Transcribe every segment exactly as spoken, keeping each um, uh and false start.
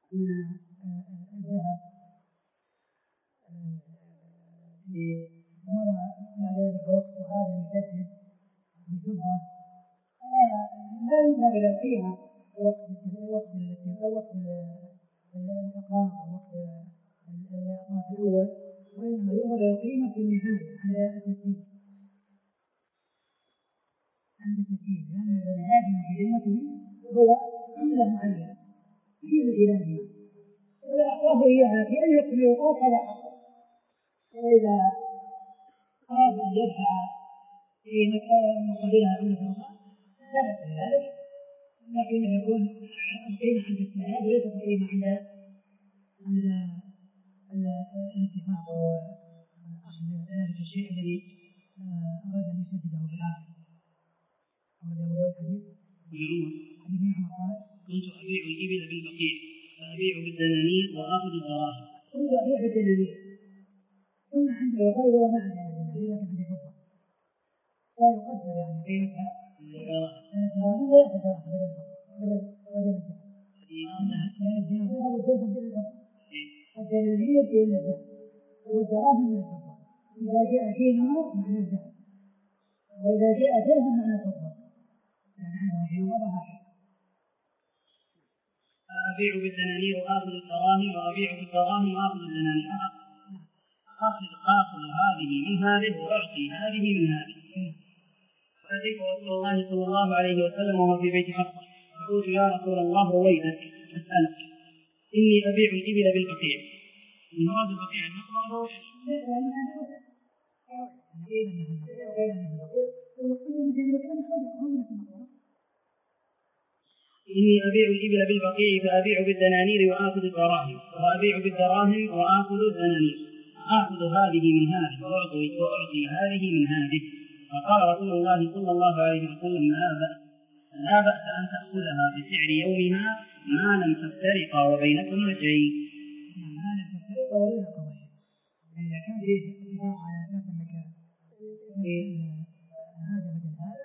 من الذهب مضى بعد ذلك الوقت وعاد يجدد بفضة لا ينظر إلى القيمة وقت وقت وقت الإقراض ووقت الإعطاء الأول، وإنما ينظر إلى القيمة في النهاية عند التسجيل عند التسجيل لأن الذي لازم في ذمته هو عملة معينة في الإلهية ولا أعطاه إياها في أي وقت من الأوقات هذا حقه. وإذا أراد أن يدفع في مكان مقابلها عملة أخرى لا بأس بذلك، لكن يكون القيمة عند السداد وليست القيمة عند عند الاتفاق وأخذ ذلك الشيء الذي أراد أن يسدده في الآخر. أراد أبو داود حديث حديث عمر قال: كنت أبيع الإبل بالبقيع فأبيع بالدنانير وآخذ الدراهم. كنت أبيع بالدنانير ثم عندي وفاء وما عندي دنانير لكن عندي فضة لا يقدر يعني قيمتها الدراهم لا يأخذ دراهم بدل بدل بدل الذهب لأن الدينار والدرهم بدل الفضة، الدنانير بدل الذهب والدراهم من الفضة. إذا جاء دينار معنى الذهب وإذا جاء درهم معنى الفضة، يعني عندهم في وضع هكذا. أبيع بالدنانير وآخذ الدراهم وأبيع بالدراهم وآخذ الدنانير. آخذ آخذ هذه من هذه وأعطي هذه من هذه. فأتيت رسول الله صلى الله عليه وسلم وهو في بيت حفصة فقلت: يا رسول الله رويدك أسألك إني أبيع الإبل بالبقيع. المراد البقيع المقبرة إني أبيع الإبل بالبقيع فأبيع بالدنانير وآخذ الدراهم وأبيع بالدراهم وآخذ الدنانير. آخذ هذه من هذه وأعطي وأعطي هذه من هذه. فقال رسول الله صلى الله عليه وسلم: لا بأس لا بأس أن تأخذها بسعر يومها ما لم تفترقا وبينكما شيء. ما لم تفترقا وبينكما شيء. إذا كان في اتفاق على أساس أنك هذا بدل هذا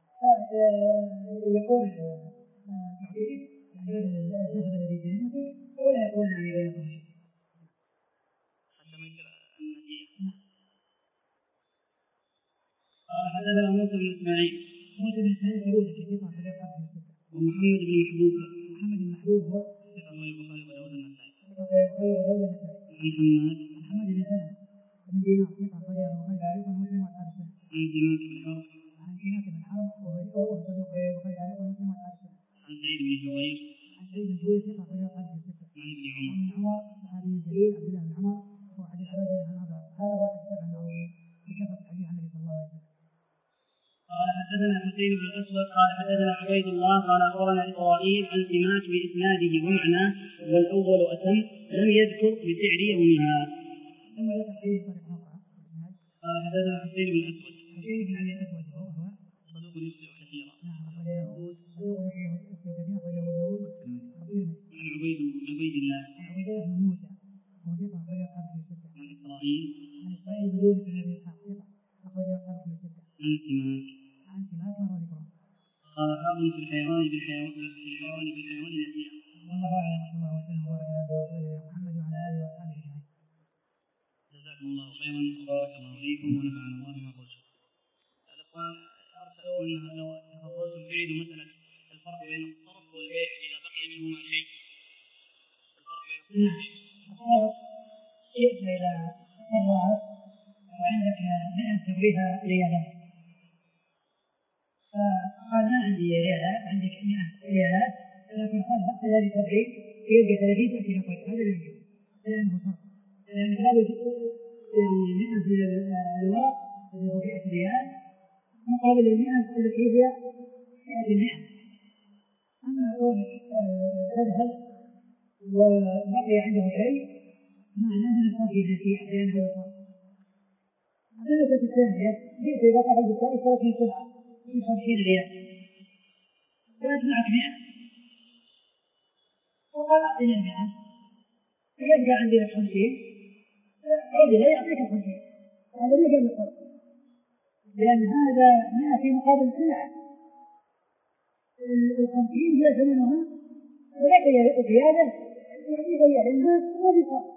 فيكون تعطيه بدل الذهب الذي بذمتك ولا يكون عن بينكما شيء. قال: حدثنا موسى بن إسماعيل موسى بن إسماعيل يقول في قطع في الأرض ومحمد بن محبوب محمد بن محبوب هو ثقة أخرجه البخاري وداود النسائي عن محمد محمد بن سلمة بن دينار ثقة أخرجه البخاري تعليقا ومسلم وأصحاب السنة عن سماك بن حرب عن سماك بن حرب وهو صدوق أخرجه البخاري تعليقا ومسلم وأصحاب السنة عن سعيد بن جبير عن سعيد بن جبير ثقة أخرجه أصحاب الستة عن ابن عمر عن عمر صحابي جليل عبد الله بن عمر هو أحد العباد عن هذا هذا واحد سبع المعروفين بكثرة الحديث عن النبي صلى الله عليه وسلم. قال: حدثنا حسين بن الأسود قال: حدثنا عبيد الله قال: أخبرنا إسرائيل عن سماك بإسناده ومعناه والأول أتم لم يذكر بسعر يومها. ثم ذكر حديث طريق أخرى قال: حدثنا حسين بن الأسود حسين بن علي الأسود هو هو صدوق يخطئ كثيرا نعم أخرجه صدوق يخطئ كثيرا أخرجه داود عن عبيد عبيد الله عن عبيد الله بن موسى وهو ثقة أخرجه أصحاب الستة عن إسرائيل عن إسرائيل بن يونس بن أبي إسحاق ثقة أخرجه أصحاب الستة عن سماك عن سماك مر ذكره. قال: باب في الحيوان بالحيوان في الحيوان بالحيوان نسيئة. والله أعلم وصلى الله وسلم وبارك على نبينا محمد وعلى آله وأصحابه أجمعين. جزاكم الله خيرا وبارك الله فيكم ونفعنا الله بما قلتم. الأخوان أرسلوا أن لو تفضلتم تعيدوا مسألة الفرق بين الصرف والبيع إذا بقي منهما شيء. الفرق بين نعم الصرف جئت إلى الصراف وعندك مئة تبغيها ريالات فقال ما عندي ريالات عندك مئة ريالات لكن قال بقي هذه سبعين يبقى ثلاثين تأتي نقود هذا لا يمكن لأنه صرف لأنك لابد يعني مئة من الورق اللي هو مئة ريال مقابل المئة التي هي مئة المئة. أما كونك تذهب وبقي عنده شيء معناه أنه صار في نسيئة لأن هذا صار. الثالثة الثانية جئت إذا قبل بالتالي ثلاثين سبعة في خمسين ريال فأنت معك مئة وقال أعطينا المئة فيبقى عندنا خمسين عود لا يعطيك خمسين هذا ما كان الفرق لأن هذا مئة في مقابل سلعة الخمسين هي ثمنها ولكن زيادة يعني يغير لأنها ما في فرق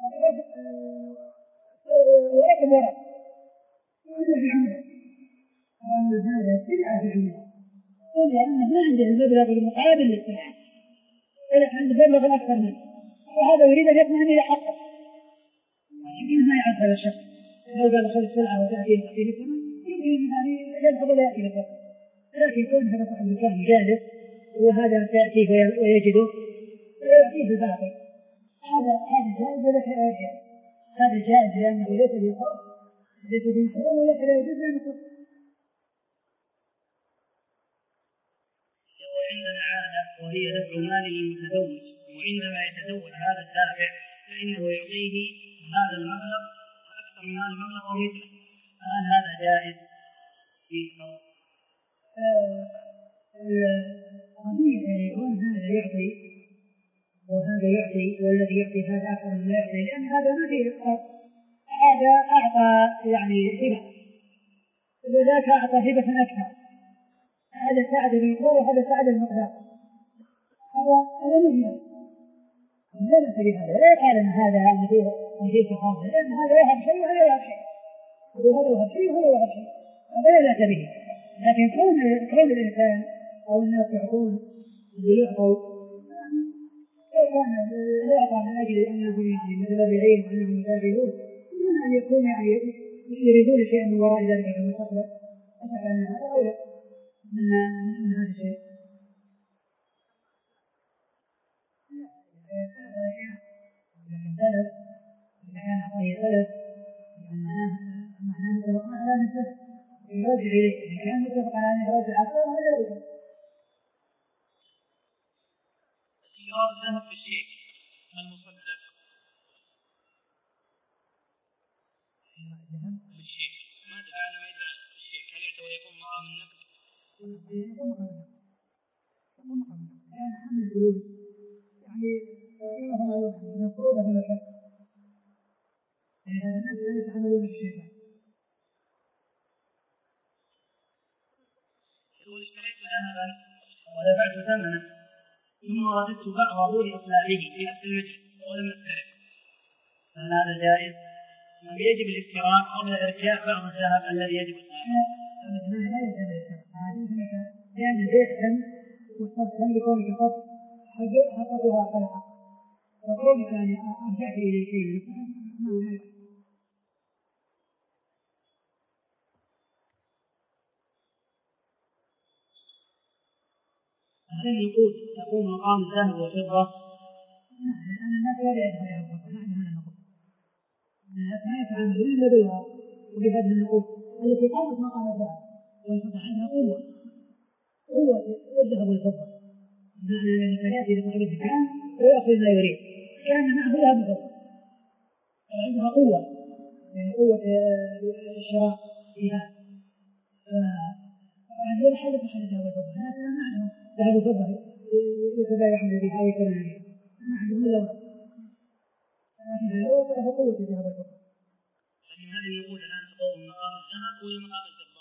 ولكن ورق هذا في عمله وأن هذا سلعة في عمله لأنه ما عنده المبلغ المقابل للسلعة عنده مبلغ أكثر منه وهذا يريد أن يطمئن إلى حقه يمكن ما يعرف هذا الشخص لو قال خذ السلعة وتأتيه تأتيه الثمن يمكن أن يذهب ولا يأتي لك لكن كون هذا صاحب المكان جالس وهذا تأتيه ويجده ويأتيه بالباقي هذا هذا جائز ولا جائز هذا جائز لأنه ليس بفرق ليس بمحرم ولكن لا يجوز أن يكون. يقول عندنا عادة وهي دفع المال للمتزوج وعندما يتزوج هذا الدافع فإنه يعطيه هذا المبلغ أكثر من هذا المبلغ أو مثله فهل هذا جائز في فرق؟ طبيعي يكون هذا يعطي وهذا يعطي والذي يعطي هذا أكثر من لا يعطي لأن هذا ما فيه فرق هذا أعطى يعني هبة وذاك أعطى هبة أكثر هذا ساعد المقدار وهذا ساعد المقدار هذا هذا مهم لا بأس بهذا لا يقال أن هذا فيه فيه تفاضل لأن هذا يهب شيء وهذا يهب شيء وهذا يهب شيء وهذا يهب شيء هذا لا بأس به لكن كون كون الإنسان أو الناس يعطون اللي يعطوا لو كان لا يعطى من أجل أنهم يعني متبرعين وأنهم متابعون دون أن يكون يعني يريدون شيئا من وراء ذلك في المستقبل أتكلم أن هذا أولى من من هذا الشيء. لكن سلف إذا كان أعطاه سلف معناه معناه اتفقنا على نفسه يرجع إليه إذا كان متفق على أن يرجع أكثر هذا لا يمكن. اشتراء الذهب بالشيك المصدق بالشيك ما أدري أنا ما يدفع بالشيك هل يعتبر يقوم مقام النقد؟ يقوم مقام النقد يقوم مقام النقد لأن حمل الفلوس يعني كما هو معلوم من القروض في مكان يعني هذا الناس لا يتعاملون بالشيكات. يقول اشتريت ذهبا ودفعت ثمنه ثم رددت بعضه لإصلاحه في نفس المجلس ولم نفترق فهل هذا جائز؟ أم يجب الافتراق قبل إرجاع بعض الذهب الذي يجب إصلاحه؟ لا يجب الافتراق لأن البيع تم والصرف تم بكونك قد حققها على حق وكونك يعني أرجعت إلى شيء ما ما يحق. هل النقود تقوم مقام الذهب والفضة؟ نعم لأن الناس لا يعرفون الفضة ما عندهم النقود الناس ما يتعاملون إلا بالورق وبهذه النقود التي قامت مقام الذهب والفضة عندها قوة قوة الذهب والفضة بمعنى أن الإنسان يأتي لصاحب الدكان ويأخذ ما يريد كان معه ذهب وفضة عندها قوة يعني قوة الشراء فيها فعندنا حدث حدث الذهب والفضة الناس ما عندهم ذهب وفضة يتبايعون بها ويشترون بها ما عندهم إلا ورق لكن هذا هو فله قوة الذهب والفضة. لكن هذه النقود الآن تقوم مقام الذهب ولا مقام الفضة؟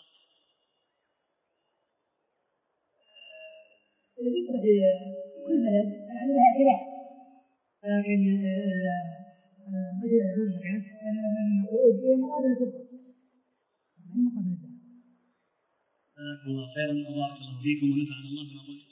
بالنسبة لكل بلد يعني لها اعتبار لكن مثل المملكة النقود هي مقابل الفضة ما هي مقابل الذهب. جزاكم الله خيرا وبارك الله فيكم ونفعنا الله بما قلتم.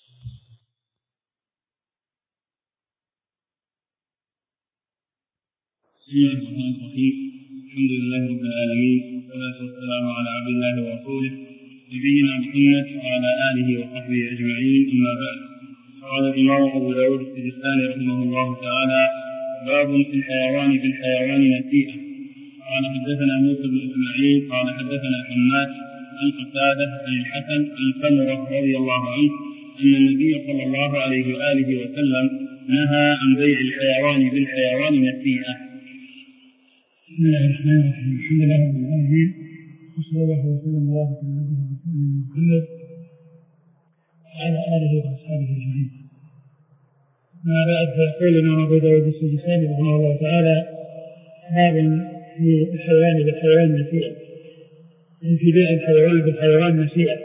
بسم الله الرحمن الرحيم الحمد لله رب العالمين والصلاة والسلام على عبد الله ورسوله نبينا محمد وعلى آله وصحبه أجمعين أما بعد. قال الإمام أبو داود السجستاني رحمه الله تعالى باب في الحيوان بالحيوان نسيئة. قال حدثنا موسى بن إسماعيل قال حدثنا حماد عن قتادة عن الحسن عن سمرة رضي الله عنه أن النبي صلى الله عليه وآله وسلم نهى عن بيع الحيوان بالحيوان نسيئة. بسم الله الرحمن الرحيم الحمد لله رب العالمين وصلى الله وسلم وبارك على نبينا محمد وعلى آله وأصحابه أجمعين. ما بعد فيقول الإمام أبو داود السجستاني رحمه الله تعالى باب في الحيوان بالحيوان نسيئة في بيع الحيوان بالحيوان نسيئة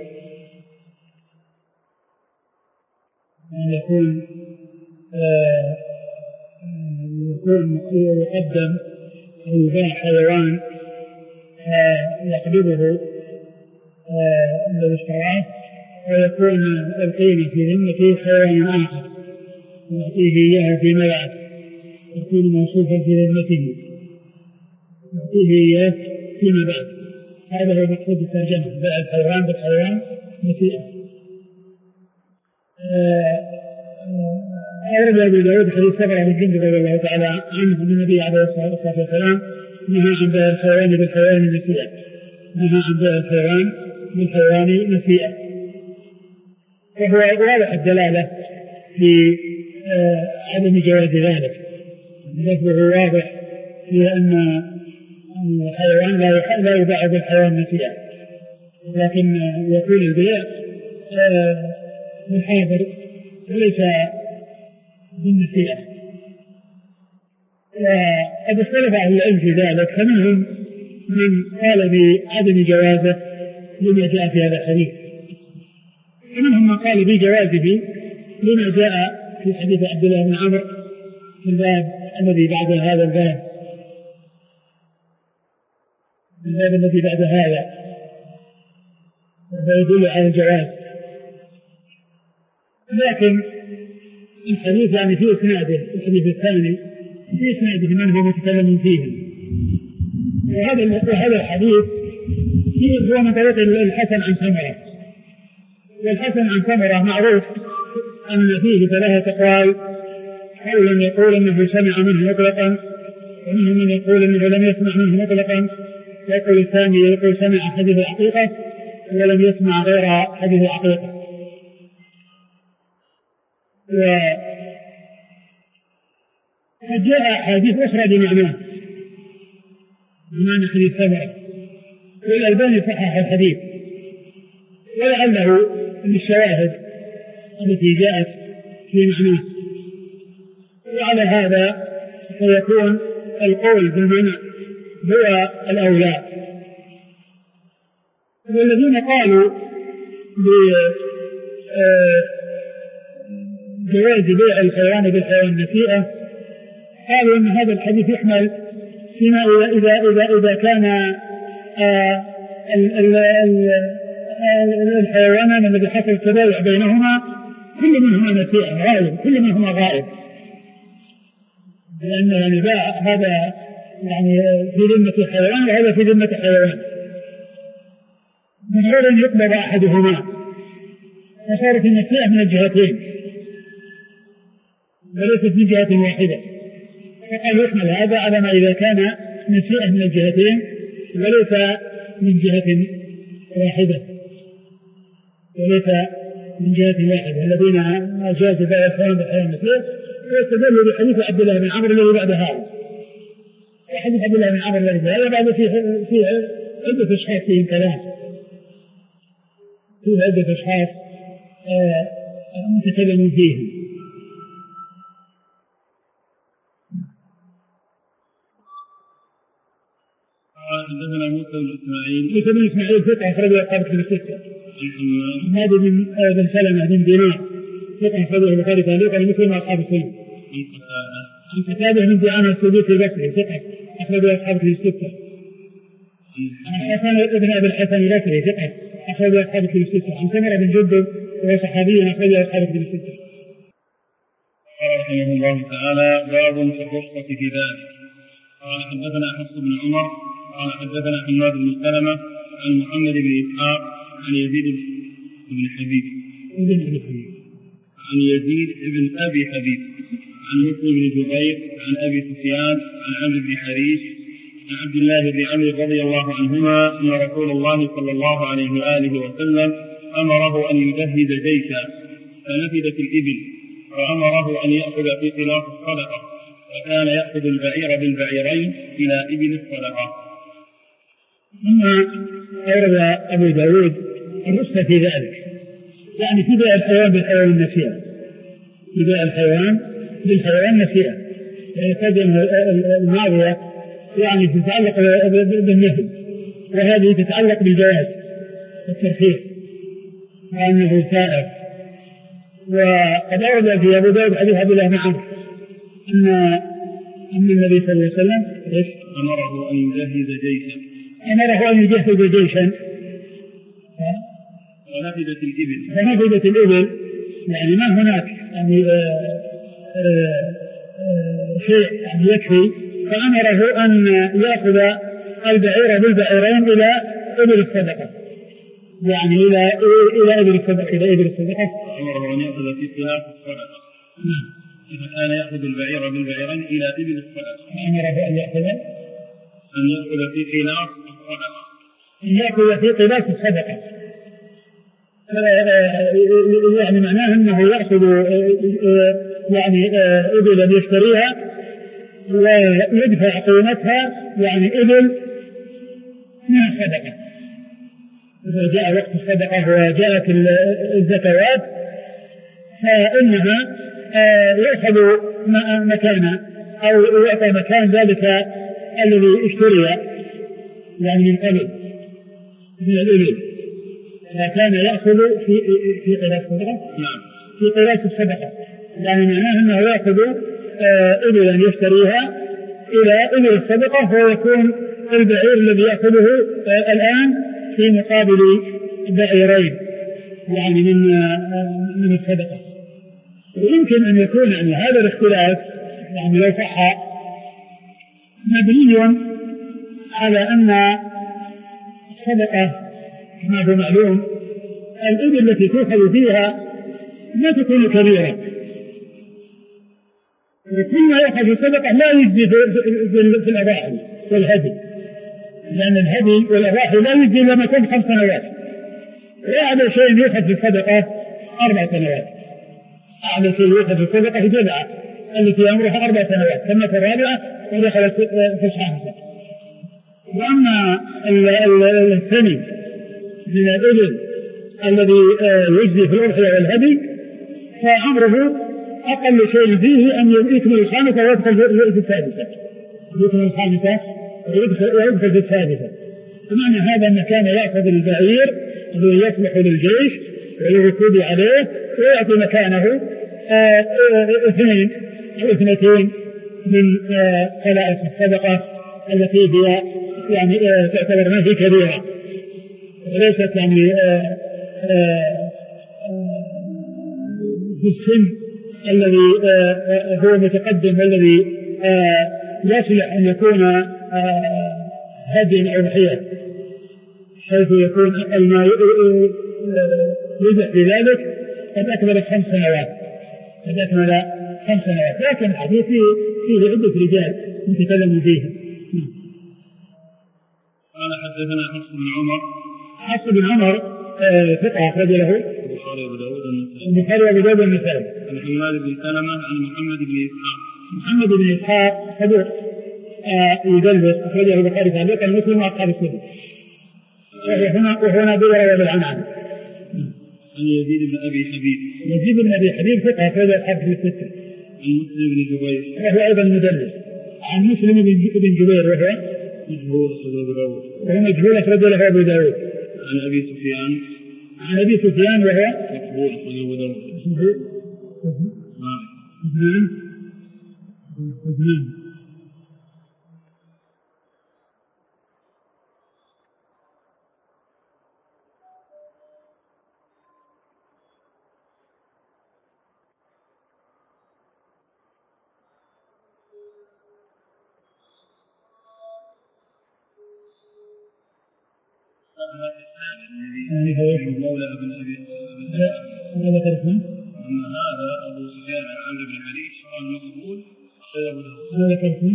أن يكون يكون يقدم أو يباع حيوان يقبضه الذي اشتراه ويكون القيمة في ذمته حيوان آخر يعطيه إياه فيما بعد يكون موصوفا في ذمته يعطيه إياه فيما بعد. هذا هو مقصود الترجمة، بيع الحيوان بالحيوان نسيئة. أورد أبو داود حديث سبعة بن جندب رضي الله تعالى عنه أن النبي عليه الصلاة والسلام نهى عن بيع الحيوان بالحيوان نسيئة، نهى عن بيع الحيوان بالحيوان نسيئة، وهو واضح الدلالة في عدم جواز ذلك. لفظه واضح في أن الحيوان لا يباع بالحيوان نسيئة، لكن يكون البيع بالحاضر وليس بالنسيئة. وقد اختلف أهل العلم في ذلك، فمنهم من قال بعدم جوازه لما جاء في هذا الحديث، ومنهم من قال بجوازه لما جاء في حديث عبد الله بن عمرو في الباب الذي بعد هذا الباب الباب الذي بعد هذا ويدل على الجواز. لكن الحديث يعني في إسناده الحديث الثاني في إسناده من هو متكلم فيهم، وهذا وهذا الحديث فيه هو من طريق الحسن عن سمرة، والحسن عن سمرة معروف أن فيه ثلاثة أقوال، قول يقول أنه سمع منه مطلقا، ومنهم من يقول أنه لم يسمع منه مطلقا، ويقول الثاني يقول سمع حديث الحقيقة ولم يسمع غير حديث الحقيقة. وقد جاء حديث أخرى بمعناه بمعنى حديث سمرة، والألباني صحح الحديث، ولعله للشواهد التي جاءت في معناه. وعلى هذا فيكون القول بالمعنى هو الأولى. والذين قالوا بجواز بيع الحيوان بالحيوان نسيئة قالوا أن هذا الحديث يحمل فيما إذا إذا إذا كان الحيوانان الذي حصل التبايع بينهما كل منهما نسيئة غائب، كل منهما غائب، لأن يعني باع هذا يعني في ذمة حيوان وهذا في ذمة حيوان، من غير أن يقبض أحدهما، فصارت النسيئة من الجهتين وليست من جهة واحدة. فقال يحمل هذا على ما إذا كان نسيئة من الجهتين وليس من جهة واحدة وليس من جهة واحدة الذين أجازوا بيع الحيوان بالحيوان نسيئة، ويستدلوا بحديث عبد الله بن عمرو الذي بعد هذا. حديث عبد الله بن عمرو الذي بعد هذا بعد فيه فيه عدة أشخاص فيهم كلام، فيه عدة أشخاص متكلمون فيهم. حدثنا موسى بن اسماعيل موسى بن اسماعيل ثقة أخرجه أصحاب الكتب الستة. هذا من بن سلمة بن دينار ثقة أخرجه البخاري تعليقا ومسلم وأصحاب السنة. عن قتادة بن دعامة السدوسي البصري ثقة أخرجه أصحاب الكتب الستة. عن حسن بن أبي الحسن البصري ثقة أخرجه أصحاب الكتب الستة. عن سمرة بن جندب وهو صحابي أخرجه أصحاب الكتب الستة. رحمه الله تعالى باب في الرخصة في ذلك. قال حدثنا حفص بن عمر قال حدثنا حماد بن سلمة عن محمد بن إسحاق عن يزيد بن حبيب عن يزيد بن أبي حبيب عن مسلم بن جبير عن أبي سفيان عن عمرو بن حريش عن عبد الله بن عمرو رضي الله عنهما أن رسول الله صلى الله عليه وآله وسلم أمره أن يجهز جيشا فنفدت الإبل فأمره أن يأخذ في خلاف الصدقة فكان يأخذ البعير بالبعيرين إلى إبل الصدقة. ثم أورد أبو داود الرخصة في ذلك، يعني في بيع الحيوان بالحيوان النسيئة، في بيع الحيوان بالحيوان النسيئة، الكلمة الماضية يعني تتعلق بالنهي، وهذه تتعلق بالجواز والترخيص وأنه سائر. وقد أورد في أبو داود حديث عبد الله بن عمرو أن أن النبي صلى الله عليه وسلم إيش؟ أمره أن يجهز جيشا أمره أن يجهز جيشا ونفذت الإبل فنفذت الإبل، يعني ما هناك يعني آآ آآ شيء يعني يكفي، فأمره أن يأخذ البعير بالبعيرين إلى إبل الصدقة، يعني إلى إلى إبل الصدقة إلى إبل الصدقة. أمره أن يأخذ في خلاف الصدقة. نعم. إذا كان يأخذ البعير بالبعيرين إلى إبل الصدقة. أمره أن يأخذ أن يأخذ في خلاف الصدقة. أن يأخذ في خلاف الصدقة. يعني معناه أنه يأخذ يعني إبلا يشتريها ويدفع قيمتها يعني إبل من الصدقة. إذا جاء وقت الصدقة وجاءت الزكوات فإنها يأخذ مكانها أو يعطى مكان ذلك الذي اشتري يعني من قبل من الإبل، فكان يأخذ في في قراص الصدقة. نعم. في قراص الصدقة، يعني معناه أنه يأخذ إبلا يشتريها إلى إبل الصدقة، ويكون البعير الذي يأخذه الآن في مقابل بعيرين يعني من من الصدقة. ويمكن أن يكون يعني هذا الاختلاف يعني لو صح مبني على أن الصدقة ما هو معلوم الإبل التي تؤخذ فيها ما تكون كبيرة، وكل ما يؤخذ في الصدقة لا يجزي في الأضاحي والهدي، لأن الهدي والأضاحي لا يجزي لما يكون خمس سنوات، وأعلى شيء يؤخذ في الصدقة أربع سنوات، أعلى شيء يؤخذ في الصدقة جذعة التي أمرها أربع سنوات ثم في الرابعة ودخلت في الخامسة. وأما الثاني من الإبل الذي يجزي في الأضحية والهدي فأمره أقل شيء فيه أن يكمل الخامسة ويدخل في الثالثة، يكمل الخامسة ويدخل في الثالثة. بمعنى هذا أن كان يأخذ البعير الذي يصلح للجيش وللركوب عليه ويأتي مكانه اثنين أو اثنتين من خلائق الصدقة التي هي يعني تعتبر ما هي كبيرة وليست يعني آآ آآ في السن الذي هو متقدم والذي يصلح أن يكون هدي أو أضحية، حيث يكون ما يزح في ذلك قد أكمل خمس سنوات قد أكمل خمس سنوات لكن الحديث فيه عدة رجال متكلموا فيه. قال حدثنا حفص بن عمر. حفص بن عمر ثقة أخرج له البخاري وأبو داود والنسائي. البخاري وأبو داود والنسائي. عن حماد بن سلمة عن محمد بن إسحاق. محمد بن إسحاق صدوق يدلس أخرجه البخاري تعليقا مسلم وأصحاب السنة. وهنا وهنا بيروي بالعنعن. عن يزيد بن أبي حبيب. يزيد بن أبي حبيب ثقة أخرج أصحاب الستة. عن مسلم بن جبير. وهو أيضا مدلس. عن مسلم بن جبير وهو مجهول أخرج أبو داود. وهو مجهول أخرج له أبو داود. عن أبي سفيان. عن أبي سفيان وهو مقبول أخرج أبو داود. اسمه عثمان عثمان يعني هو مولى ابن ابي ماذا تعرفون؟ ان هذا ابو سفيان عن عمرو بن حريش قال مقبول خير له. ماذا تعرفون؟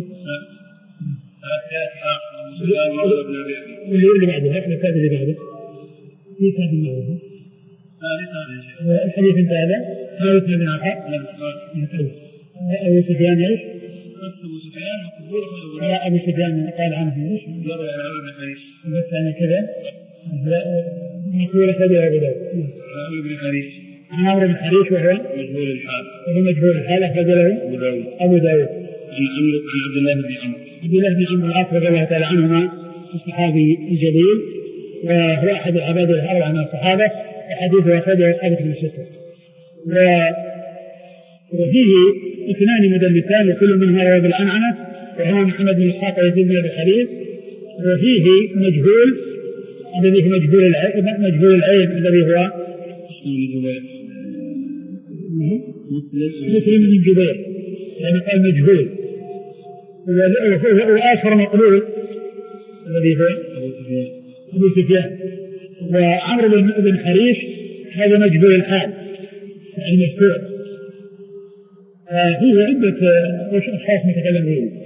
ابو سفيان مولى ابن ابي حريش. واللي اللي بعده هذا الكتاب اللي بعده في كتاب بعده ثالث هذا الحديث انت هذا ثالث من آخر. أبو سفيان ايش؟ أبو سفيان مقبول خير له. لا أبو سفيان قال عنه ايش؟ مولى عمرو بن حريش. بس أنا كذا مقبول خير أبو داود. عمرو بن حريش. عن عمرو بن حريش وهو مجهول الحال. وهو مجهول الحال أخرج له أبو داود. أبو داود. عن عمرو عن عبد الله بن عمرو. عبد الله بن عمرو العاص رضي الله تعالى عنهما الصحابي الجليل وهو أحد العباد الأربعة من الصحابة وحديثه أخرجه أصحاب الكتب الستة. وفيه اثنان مدلسان وكل منهما روى بالعنعنة وهو محمد بن إسحاق ويزيد بن أبي خليل. وفيه مجهول الذي هو مجهول العين مجهول العين الذي هو مسلم بن جبير يعني قال مجهول. وآخر مقلول الذي هو أبو سفيان. وعمرو بن حريش هذا مجهول الحال يعني مشهور. فيه عدة أشخاص متكلمين.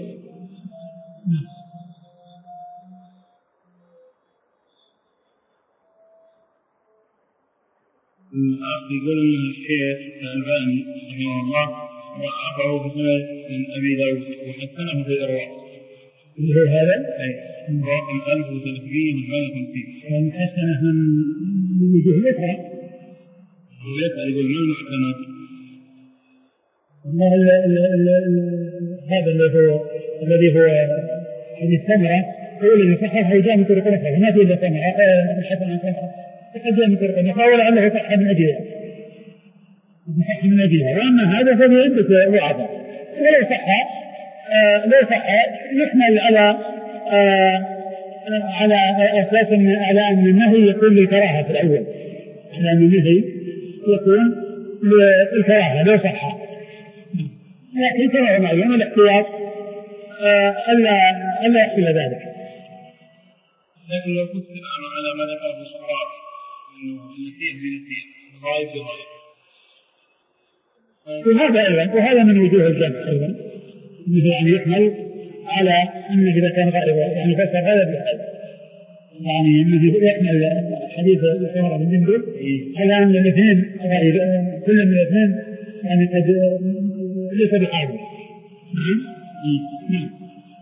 يقول أن الشيخ الألباني رحمه الله وعفه بسند من أبي داود وحسنه في الإرواح. هو هذا؟ أي رقم ألف وثلاثمائة وثمانية وخمسين. يعني حسنه من وجوه الأخرى. ويسأل يقول ما المحسنات؟ والله هذا اللي هو الذي هو هذه الثمرة هو الذي صححه جاء من طريق أخرى ما في إلا ثمرة الحسنة ثمرة فقد جاء من طريق أخرى ولعله صح من أجلها صح من أجلها. وأما هذا فهو عدة وعظة ولو صح آه لو صح يحمل على آه على أساس على أن النهي يكون للكراهة في الأول على أن النهي يكون للكراهة لو صح لكن كما معلوم الاحتياط ألا ألا يحصل ذلك. لكن لو كنت على ما ذكره الشراب إنه النسيح بنسيح غايب بغايب وهذا أيضا وهذا من وجوه الجمع أيضا يعني يحمل على أنه إذا كان غائبا يعني فسر غائب بغايب يعني أنه يحمل حديث الحمر بن جندب على أن الاثنين غائب كل من الاثنين يعني قد ليس بحاجة. نعم.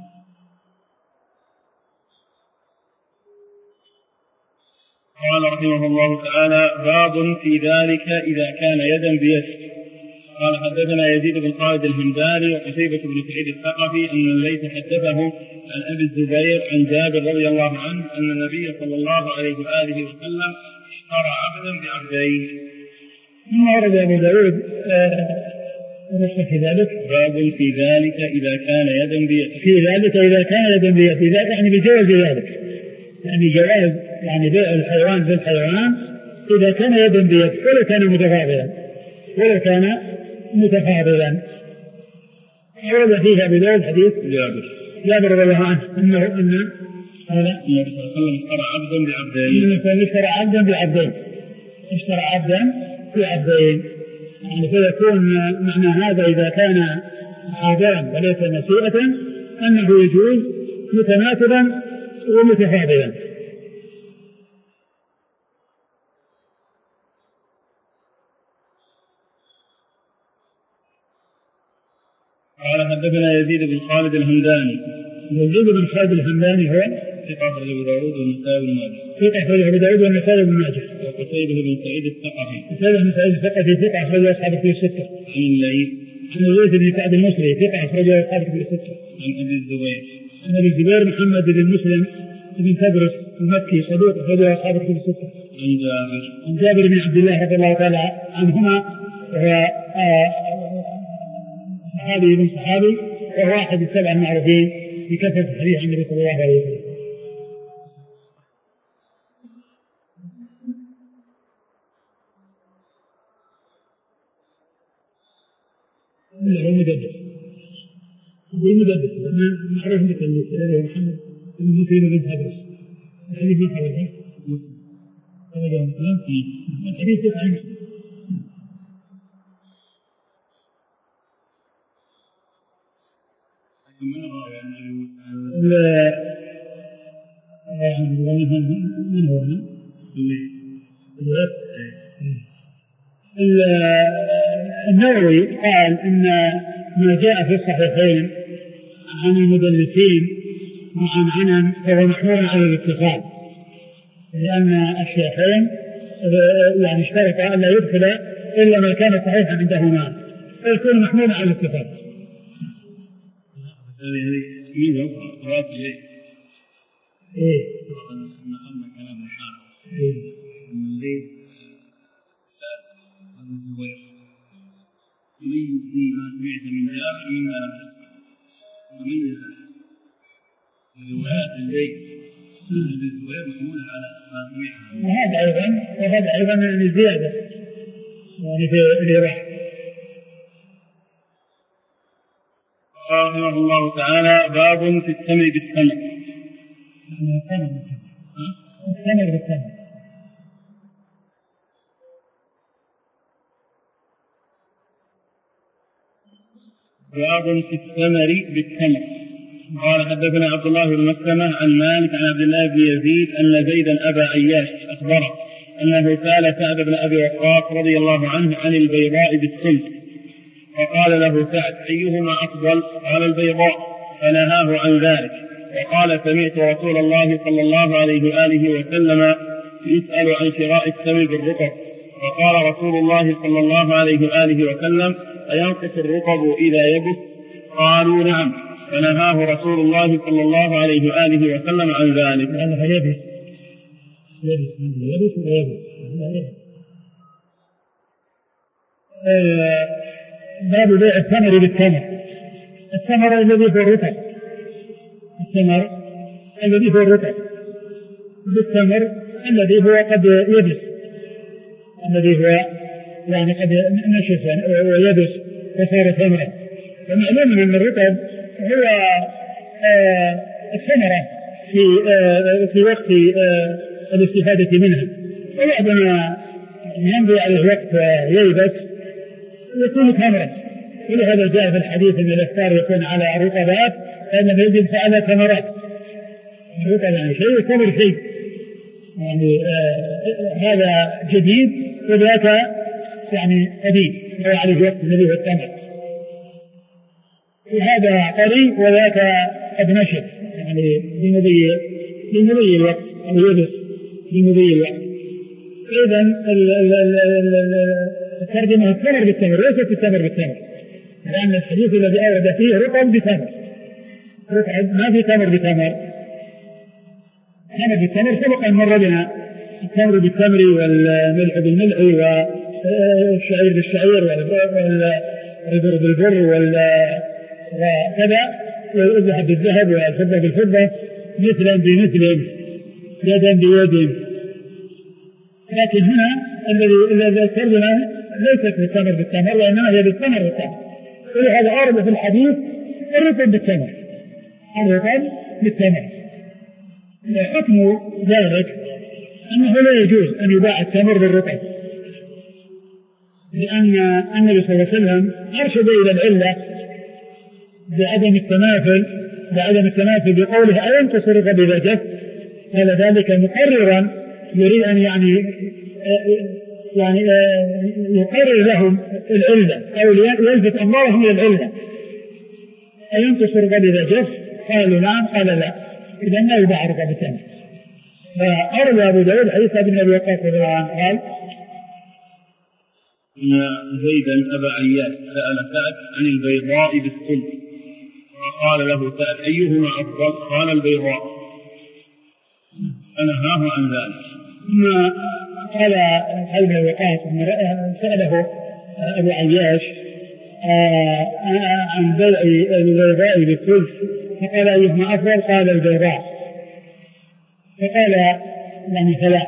قال رحمه الله تعالى باب في ذلك إذا كان يدا بيد. قال حدثنا يزيد بن خالد الهمداني وقتيبة بن سعيد الثقفي أن الليث حدثه عن أبي الزبير عن جابر رضي الله عنه أن النبي صلى الله عليه وآله وسلم اشترى عبدا بعبدين. ثم ورد أبو داود ونصف في ذلك باب في ذلك إذا كان يدا بيد. في ذلك إذا كان يدا بيد في ذلك يعني بجواز ذلك يعني جواز يعني بيع الحيوان بالحيوان إذا كان يدا بيد ولو كان متفاضلا ولو كان متفاضلا. ورد فيها أبو داود حديث جابر جابر رضي الله عنه أنه أن هذا النبي صلى الله عليه وسلم اشترى عبدا بعبدين. أنه اشترى عبدا بعبدين اشترى عبدا بعبدين يعني فيكون معنى هذا إذا كان حاضرا وليس نسيئة أنه يجوز متماثلا ومتفاضلا. قال حدثنا يزيد بن خالد الهمداني. يزيد بن خالد الهمداني هو ثقة أخرجه أبو داود والنسائي بن ماجه. ثقة أخرجه أبو داود والنسائي بن ماجه. وقتيبة بن سعيد الثقفي. قتيبة بن سعيد الثقفي ثقة أخرجه أصحاب الكتب الستة. عن الليث. عن الليث بن سعد المصري ثقة أخرجه أصحاب الكتب الستة. عن أبي الزبير. عن أبي الزبير محمد بن مسلم بن تدرس المكي صدوق أخرجه أصحاب الكتب الستة. عن جابر. عن جابر بن عبد الله رضي الله تعالى عنهما وهو صحابي بن صحابي وهو أحد السبع المعروفين بكثرة الحديث عن النبي صلى الله عليه وسلم. هو مدبر هو مدبر معروف بالتدليس هذا محمد بن مسلم بن تدرس الحديث ما خرجه هذا جاء مسلم الحديث تسعة مسلم. من هو هنا؟ النووي قال إن ما جاء في الصحيحين عن المدلسين وعن عنن فهو محمول على الاتصال لأن الشيخين يعني اشترط أن لا يدخل إلا ما كان صحيحا عندهما فيكون محمول على الاتصال. هذه مين هو؟ رأس ليه؟ إيه. نقلنا كلام الحافظ. إيه. من ليه؟ أبو الزبير. ميز لي ما سمعت من جابر مما لم تسمع. وميز روايات البيت غير محمولة على ما سمعها. وهذا أيضا وهذا أيضا من زيادة يعني في الإيضاح. قال رحمه الله تعالى: باب في التمر بالتمر. التمر بالتمر. التمر بالتمر. باب في التمر بالتمر. قال: حدثنا عبد الله بن مسلمة عن مالك عن عبد الله بن يزيد أن زيدا أبا عياش أخبره أنه سأل سعد بن أبي وقاص رضي الله عنه عن البيضاء بالسلف، فقال له سعد: أيهما أفضل؟ قال: البيضاء، فنهاه عن ذلك. وقال: سمعت رسول الله صلى الله عليه وآله وسلم يسأل عن شراء التمر بالرطب، فقال رسول الله صلى الله عليه وآله وسلم: أينقص الرطب إذا يبس؟ قالوا: نعم. فنهاه رسول الله صلى الله عليه وآله وسلم عن ذلك. هذا يبس يبس يبس يبس. باب بيع التمر بالتمر. التمر الذي هو الرطب، التمر الذي هو الرطب بالتمر الذي هو قد يبس، الذي هو يعني قد نشف ويبس وصار تمرا. ومعلوم أن الرطب هو آه الثمرة في آه في وقت آه الاستفادة منها، وبعدما يمضي عليه وقت ييبس يكون تمرا. ولهذا جاء في الحديث أن الإفطار يكون على رطبات، فإنه يجب على ثمرات. الرطب يعني شيء وتمر شيء، يعني آه هذا جديد وذاك يعني قديم، هو عليه وقت الذي هو التمر. وهذا طري وذاك قد نشف، يعني لمضي لمضي الوقت أو يبس لمضي الوقت. إذا الترجمة التمر بالتمر ليست التمر بالتمر، لأن الحديث الذي أورد فيه رطب بتمر، رطب ما في تمر بتمر. تمر بالتمر سبق أن مر بنا التمر بالتمر والملح بالملح والشعير بالشعير والبر بالبر وكذا والذهب بالذهب والفضة بالفضة، مثلا بمثل يدا بيد. لكن هنا الذي الترجمة ليست بالتمر بالتمر، وإنما هي بالتمر بالتمر. ولهذا أورد في الحديث الرطب بالتمر، الرطب بالتمر. حكم ذلك أنه لا يجوز أن يباع التمر بالرطب، لأن النبي صلى الله عليه وسلم أرشد إلى العلة بعدم التماثل بعدم التماثل بقوله: أينقص الرطب إذا جف؟ قال ذلك مقررا يريد أن يعني يعني يقرر لهم العلة أو يلفت أنظارهم إلى العلة. أينقص الرطب إذا جف؟ قالوا نعم. قال لا، إذا لا يباع الرطب بالتمر. فأروى أبو داود حديث ابن أبي وقاص رضي الله عنه قال: إن زيدا أبا عياش سأل سعد عن البيضاء بالسلف، فقال له سعد: أيهما أفضل؟ قال: البيضاء، فنهاه عن ذلك. ثم قال ابن أبي وقاص سأله أبو عياش عن بيع البيضاء بالسلف، فقال: أيهما أفضل؟ قال: البيضاء. فقال: يعني فلا،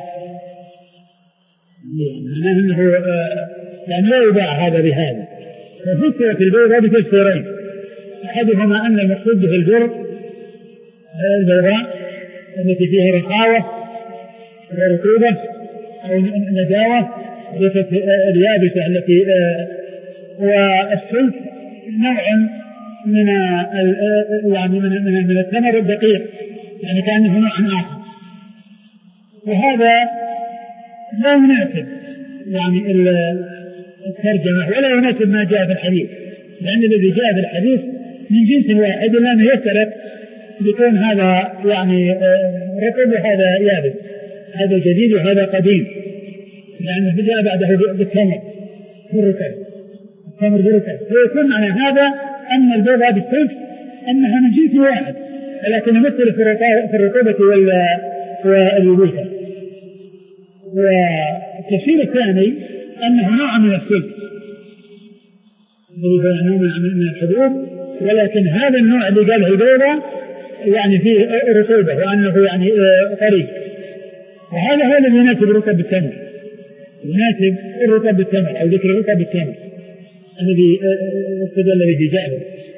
يعني أنه يعني لا يباع هذا بهذا. ففسرت البيضاء بتفسيرين: أحدهما أن المقصود به البر البيضاء التي فيها رخاوة ورطوبة أو نداوة، اليابسة التي والسلف نوع من يعني من من, من التمر الدقيق، يعني كأنه نوع آخر. وهذا لا يناسب يعني الترجمة ولا يناسب ما جاء في الحديث، لأن الذي جاء في الحديث من جنس واحد، لأنه يفترق يكون هذا يعني رطب وهذا يابس، هذا جديد وهذا قديم، لأنه جاء بعده بالتمر بالرطب، التمر بالرطب. فيكون معنى هذا أن البيضاء بالسلف أنها من جنس واحد، ولكن يمثل في الرطوبة واليبوسة. والتفسير الثاني أنه نوع من السلف، نوع من الحبوب، ولكن هذا النوع اللي قاله البيضة يعني فيه رطوبة وأنه يعني طري، وهذا هو الذي يناسب الرطب بالتمر، يناسب الرطب بالتمر أو ذكر الرطب بالتمر الذي استدل به جابر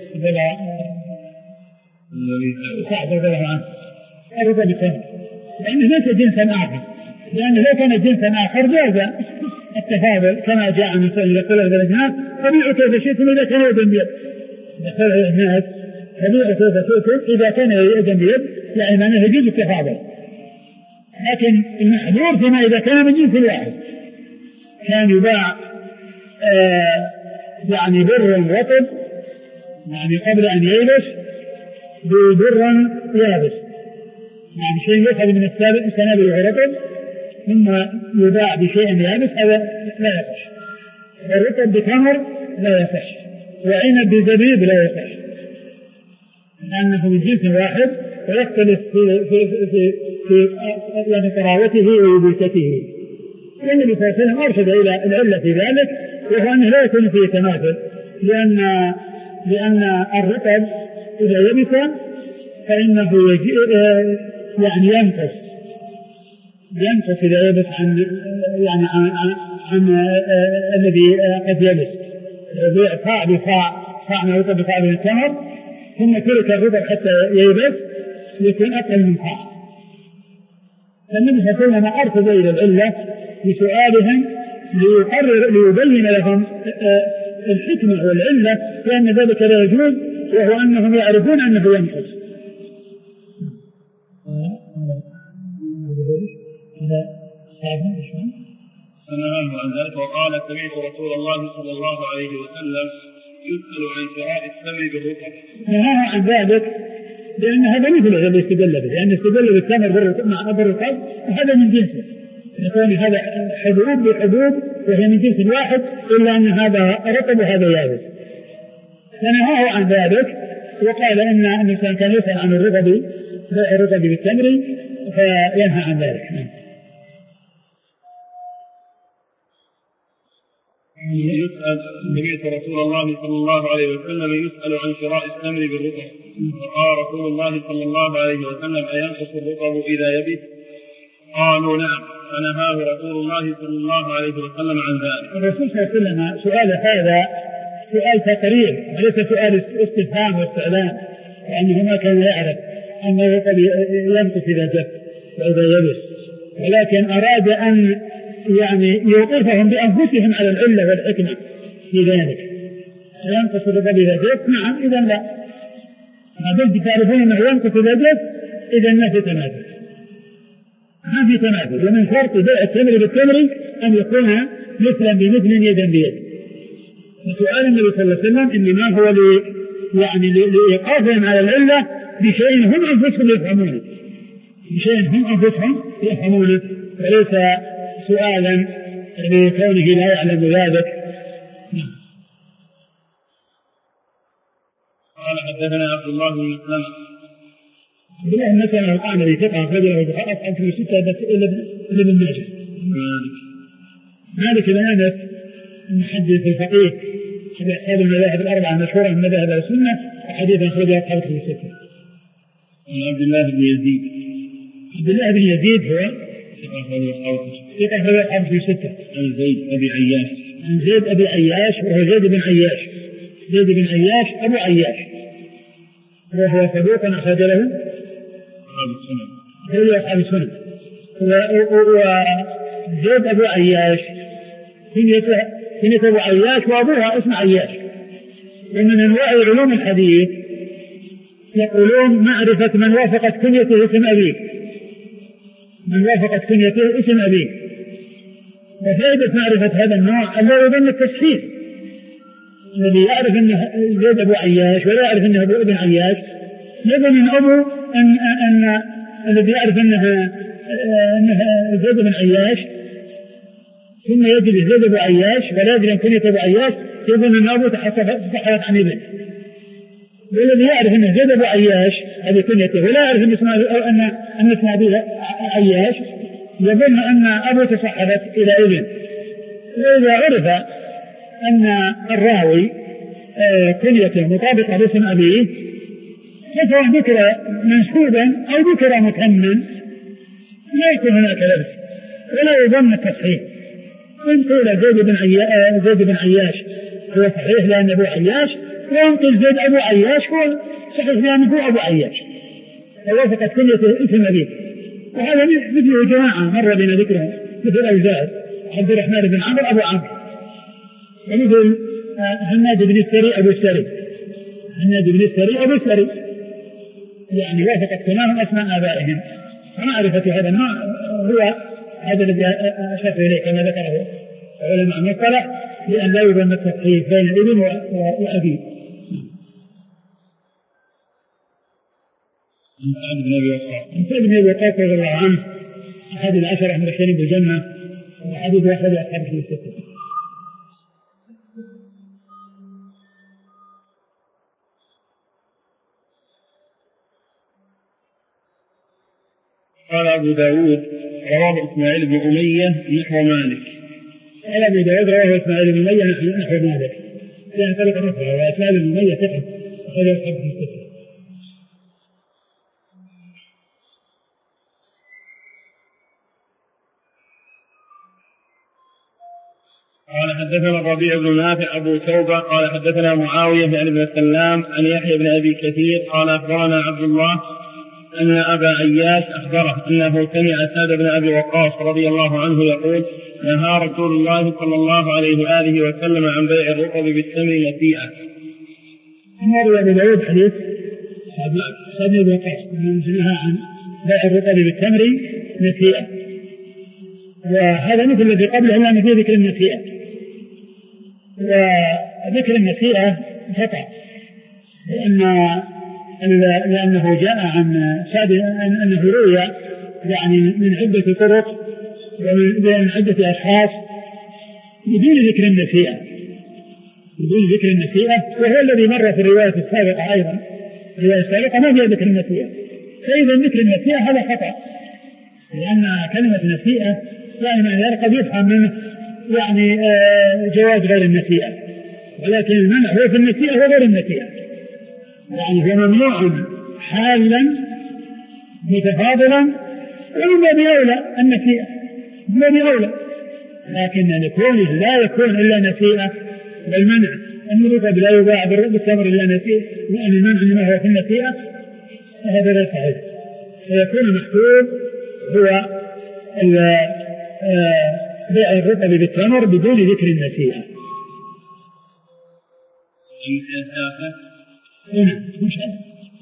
سعد رضي الله عنه الرطب بالتمر، لأنه ليس جنسا آخر، لأنه لو كان جنسا آخر جاز التفاضل كما جاء عن إذا قال الأجناس طبيعة كيف شئتم إذا كان يدا بيد، إذا قال الأجناس طبيعة كيف شئتم إذا كان يدا بيد، يعني معناه يجوز التفاضل. لكن المحظور فيما إذا كان من جنس واحد، كان يباع آه يعني بر رطب يعني قبل أن ييبس ببر يابس، يعني شيء يؤخذ من السنابل والرطب ثم يباع بشيء يابس، هذا لا يصح. الرطب بتمر لا يصح، وعنب بزبيب لا يصح، لأنه من جنس واحد ويختلف في في في, في يعني طراوته ويبوسته. النبي صلى الله عليه وسلم أرشد إلى العلة في ذلك، وهو أنه لا يكون فيه تماثل، لأن لأن الرطب إذا يبس فإنه يعني ينقص ينقص إذا يبس عن يعني عن, عن, عن الذي قد يبس، صاع بصاع صاع من الرطب بصاع من التمر، ثم ترك الرطب حتى ييبس يكون أقل من صاع. فالنبي صلى الله عليه وسلم أرشد إلى العلة بسؤالهم ليقرر ليبين لهم الحكمة والعلة، لأن ذلك لا يجوز، وهو أنهم يعرفون أنه ينقص. فنهاه عن ذلك وقال سمعت رسول الله صلى الله عليه وسلم يسأل عن شراء التمر بالرطب. نهاه عن ذلك لأن هذا مثل الذي استدل به، لأن استدل بالتمر مع بالرطب وهذا من جنسه، يكون هذا حبوب بحبوب وهي من جنس واحد، إلا أن هذا رطب وهذا يابس. فنهاه عن ذلك وقال إن الإنسان كان يسأل عن الرطب بيع الرطب بالتمر فينهى عن ذلك. يسأل سمعت رسول الله صلى الله عليه وسلم يسأل عن شراء التمر بالرطب، فقال رسول الله صلى الله عليه وسلم أينقص الرطب إذا يبس؟ قالوا نعم، فنهاه رسول الله صلى الله عليه وسلم عن ذلك. الرسول صلى الله عليه وسلم سؤال هذا سؤال تقرير وليس سؤال استفهام واستعلام، لأنه ما كان يعرف أنه ينقص إذا جف وإذا يبس، ولكن أراد أن يعني يوقفهم بأنفسهم على العلة والحكمة في ذلك. ينقص الرطب إذا جف؟ نعم، إذا لا، ما دمتم تعرفون أنه ينقص إذا جف إذا ما في تماثل، ما في تماثل. ومن شرط بيع التمر بالتمر أن يكون مثلا بمثل يدا بيد. فسؤال النبي صلى الله عليه وسلم إنما هو لي يعني لإيقافهم على العلة بشيء هم أنفسهم يفهمونه، بشيء هم أنفسهم يفهمونه، وليس سؤالا لكونه لا يعلم ذلك. قال حدثنا عبد الله بن مسلم. عبد الله بن مسلم القعنبي ثقة رجله بخلاف ألف وستة إلا ابن ماجه. مالك بن أنس المحدث الفقيه أحد أصحاب المذاهب الأربعة المشهورة من مذاهب السنة، وحديث أخرجه أصحاب الكتب الستة. عبد الله بن يزيد. عبد الله بن يزيد هو ثقة أخرجه أصحاب الكتب الستة. عن زيد أبي عياش. عن زيد أبي عياش وهو زيد بن عياش. زيد بن عياش أبو عياش، وهو صدوق أخرج له أصحاب السنن. هو أصحاب السنن. وزيد أبو عياش كنية أبو عياش وأبوها اسم عياش. ومن أنواع علوم الحديث يقولون معرفة من وافقت كنيته اسم أبيه، من وافقت كنيته اسم أبيه. وفائدة معرفة هذا النوع ألا يظن التسخير، الذي يعرف أنه زيد أبو عياش ولا يعرف أنه أبو ابن عياش يظن أن أبو أن أن الذي يعرف أنه أنه زيد بن عياش ثم يجد زيد أبو عياش ولا يدري أن كنية أبو عياش يظن أن أبو تحصلت عن ابن. والذي يعرف أنه زيد أبو عياش هذه كنيته ولا يعرف أن اسمه أن أن اسمه أبيه عياش يظن أن أبو تصحبت إلى ابن. وإذا عرف أن الراوي كنيته مطابقة لاسم أبيه، فسواء ذكر منسوبا أو ذكر مكمل لا يكون هناك لبس ولا يظن التصحيح. إن قيل زيد بن عياش زيد بن عياش هو صحيح لأن أبو عياش، وإن قيل زيد أبو عياش هو صحيح لأنه هو أبو عياش، فوافقت كنيته اسم أبيه. وهذا مثل جماعة مر بنا ذكرهم مثل أوزاعي عبد الرحمن بن عمرو أبو عمرو، ومثل هناد بن السري أبو السري هناد بن السري أبو السري، يعني وافقت كلامهم أسماء آبائهم. ومعرفة هذا النوع هو هذا الذي أشرت إليه كما ذكره علماء المصطلح، لأن لا يظن التصحيح بين الابن وأبيه. سعد بن أبي وقاص سعد بن أبي وقاص رضي الله عنه أحد العشرة المبشرين بالجنة، وحديث أحد أصحاب الستة. قال أبو داود رواه إسماعيل بن أمية نحو مالك. قال أبو داود رواه إسماعيل بن أمية نحو مالك، يعني طريقة أخرى، وإسماعيل بن أمية ثقة أخرج أصحاب الستة. قال حدثنا الربيع بن نافع أبو توبة قال حدثنا معاوية بن ابن السلام عن يحيى بن أبي كثير قال أخبرنا عبد الله أن أبا عياش أخبره أنه سمع سعد بن أبي وقاص رضي الله عنه يقول نهى رسول الله صلى الله عليه وآله وسلم عن بيع الرطب بالتمر نسيئة. مر أبو داود حديث سعد بن أبي وقاص نهى عن بيع الرطب بالتمر نسيئة، وهذا مثل الذي قبله إلا أن فيه ذكر النسيئة، وذكر النسيئة خطأ لأن لأنه جاء عن سعد أنه روي يعني من عدة طرق ومن عدة أشخاص بدون ذكر النسيئة بدون ذكر النسيئة وهو الذي مر في الرواية السابقة أيضا. الرواية السابقة ما فيها ذكر النسيئة، فإذا ذكر النسيئة هذا خطأ، لأن كلمة نسيئة يعني معنى ذلك قد يفهم منه يعني جواز غير النسيئة، ولكن المنع هو في النسيئة وغير النسيئة، يعني هو ممنوع حالا متفاضلا وإما بأولى النسيئة إما بأولى، لكن لكونه لا يكون إلا نسيئة بالمنع أن الرطب لا يباع بالتمر إلا نسيئة، لأن المنع لما هو في النسيئة هذا غير صحيح، فيكون محكوم هو بيع الرطب بالتمر بدون ذكر النسيئة. هنا مش هذا.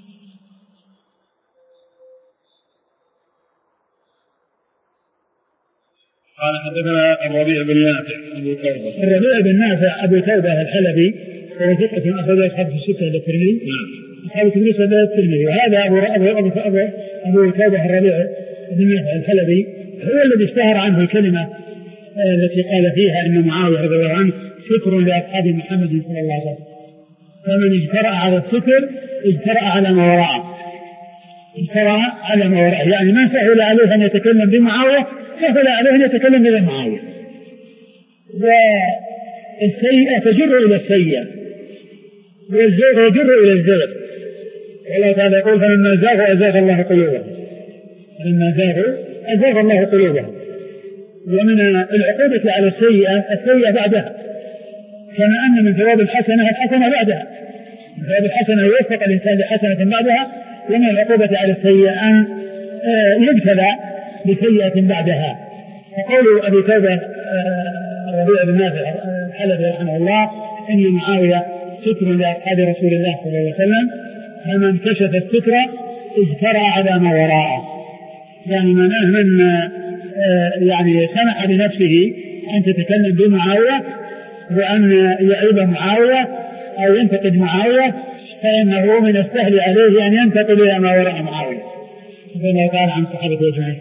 قال حدثنا الربيع بن نافع أبو توبة الربيع بن نافع أبو توبة الحلبي وهو ثقة أخرج أصحاب الستة الترمذي أصحاب الستة الترمذي، وهذا أبو أبو أبو أبو أبو توبة الربيع بن نافع الحلبي هو الذي اشتهر عنه الكلمة التي قال فيها أن معاوية رضي الله عنه ستر لأصحاب محمد صلى الله عليه وسلم، فمن اجترأ على الستر اجترأ على ما وراءه اجترأ على ما وراءه، يعني من سهل عليه أن يتكلم بمعاوية سهل عليه أن يتكلم بمعاوية، والسيئة تجر إلى السيئة والزيغ يجر إلى الزيغ، والله تعالى يقول فلما زاغوا أزاغ الله قلوبهم فلما زاغوا أزاغ الله قلوبهم. ومن العقوبة على السيئة السيئة بعدها، كما أن من ثواب الحسنة الحسنة بعدها، من ثواب الحسنة يوفق الإنسان لحسنة بعدها، ومن العقوبة على السيئة أن يبتلى بسيئة بعدها. فقول أبي توبة الربيع بن نافع الحلبي رحمه الله إن معاوية ستر لأصحاب رسول الله صلى الله عليه وسلم، فمن كشف الستر اجترى على ما وراءه، يعني معناه من يعني سمح لنفسه أن تتكلم بمعاوية وأن يعيب معاوية أو ينتقد معاوية، فإنه من السهل عليه أن ينتقل إلى ما وراء معاوية. رضي تعالى عن صحابة أجمعين.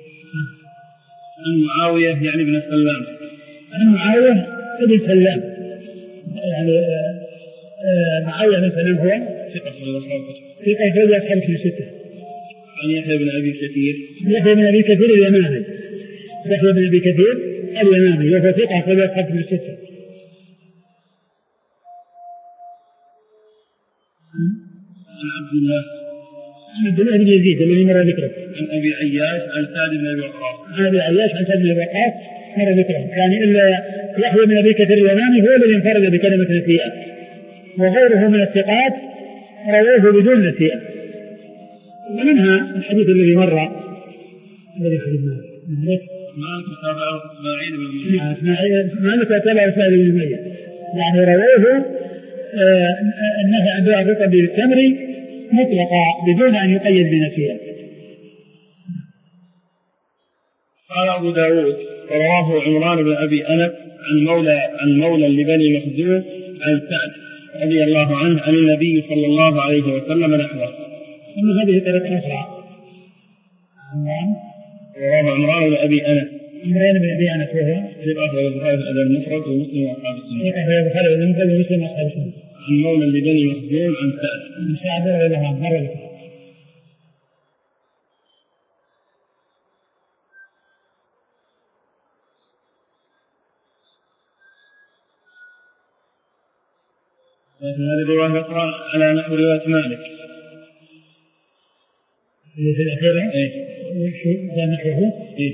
عن معاوية يعني ابن سلام عن معاوية ابن سلام، يعني معاوية بن سلام هو ثقة ثقة في أصحاب الستة. عن يحيى بن أبي كثير يحيى بن أبي كثير اليماني يحيى بن أبي كثير اليماني وهو ثقة في أصحاب الستة. عن عبد الله عن عبد الله بن يزيد الذي مر ذكره. عن أبي عياش عن سعد بن أبي وقاص. عن أبي عياش عن سعد بن أبي وقاص مر ذكره. يعني إلا يحيى بن أبي كثير اليماني هو الذي انفرد بكلمة نسيئة، وغيره من الثقات رواه بدون نسيئة. ومنها الحديث الذي مر الذي حدثنا مالك تابعه إسماعيل بن أمية. إسماعيل مالك تابعه إسماعيل بن أمية، يعني رواه النهي عن بيع الرطب بالتمر مطلقا بدون أن يقيد بنسيئة. قال أبو داود رواه عمران بن أبي أنس عن مولى عن مولى لبني مخزوم عن سعد رضي الله عنه عن النبي صلى الله عليه وسلم نحوه. ثم هذه طريقة أخرى. رواه عمران بن أبي أنس. عمران بن أبي أنس وهو ثقة أخرج البخاري في الأدب المفرد ومسلم وأصحاب السنة. ثقة أخرج البخاري في الأدب المفرد ومسلم وأصحاب السنة. عن مولى لبني مخزوم عن سعد. عن سعد رضي الله عنه مر ذكره. لكن هذه الرواية أخرى على نحو رواية مالك. في الأخيرة؟ إيه. وشو ذا نحوه؟ إيه.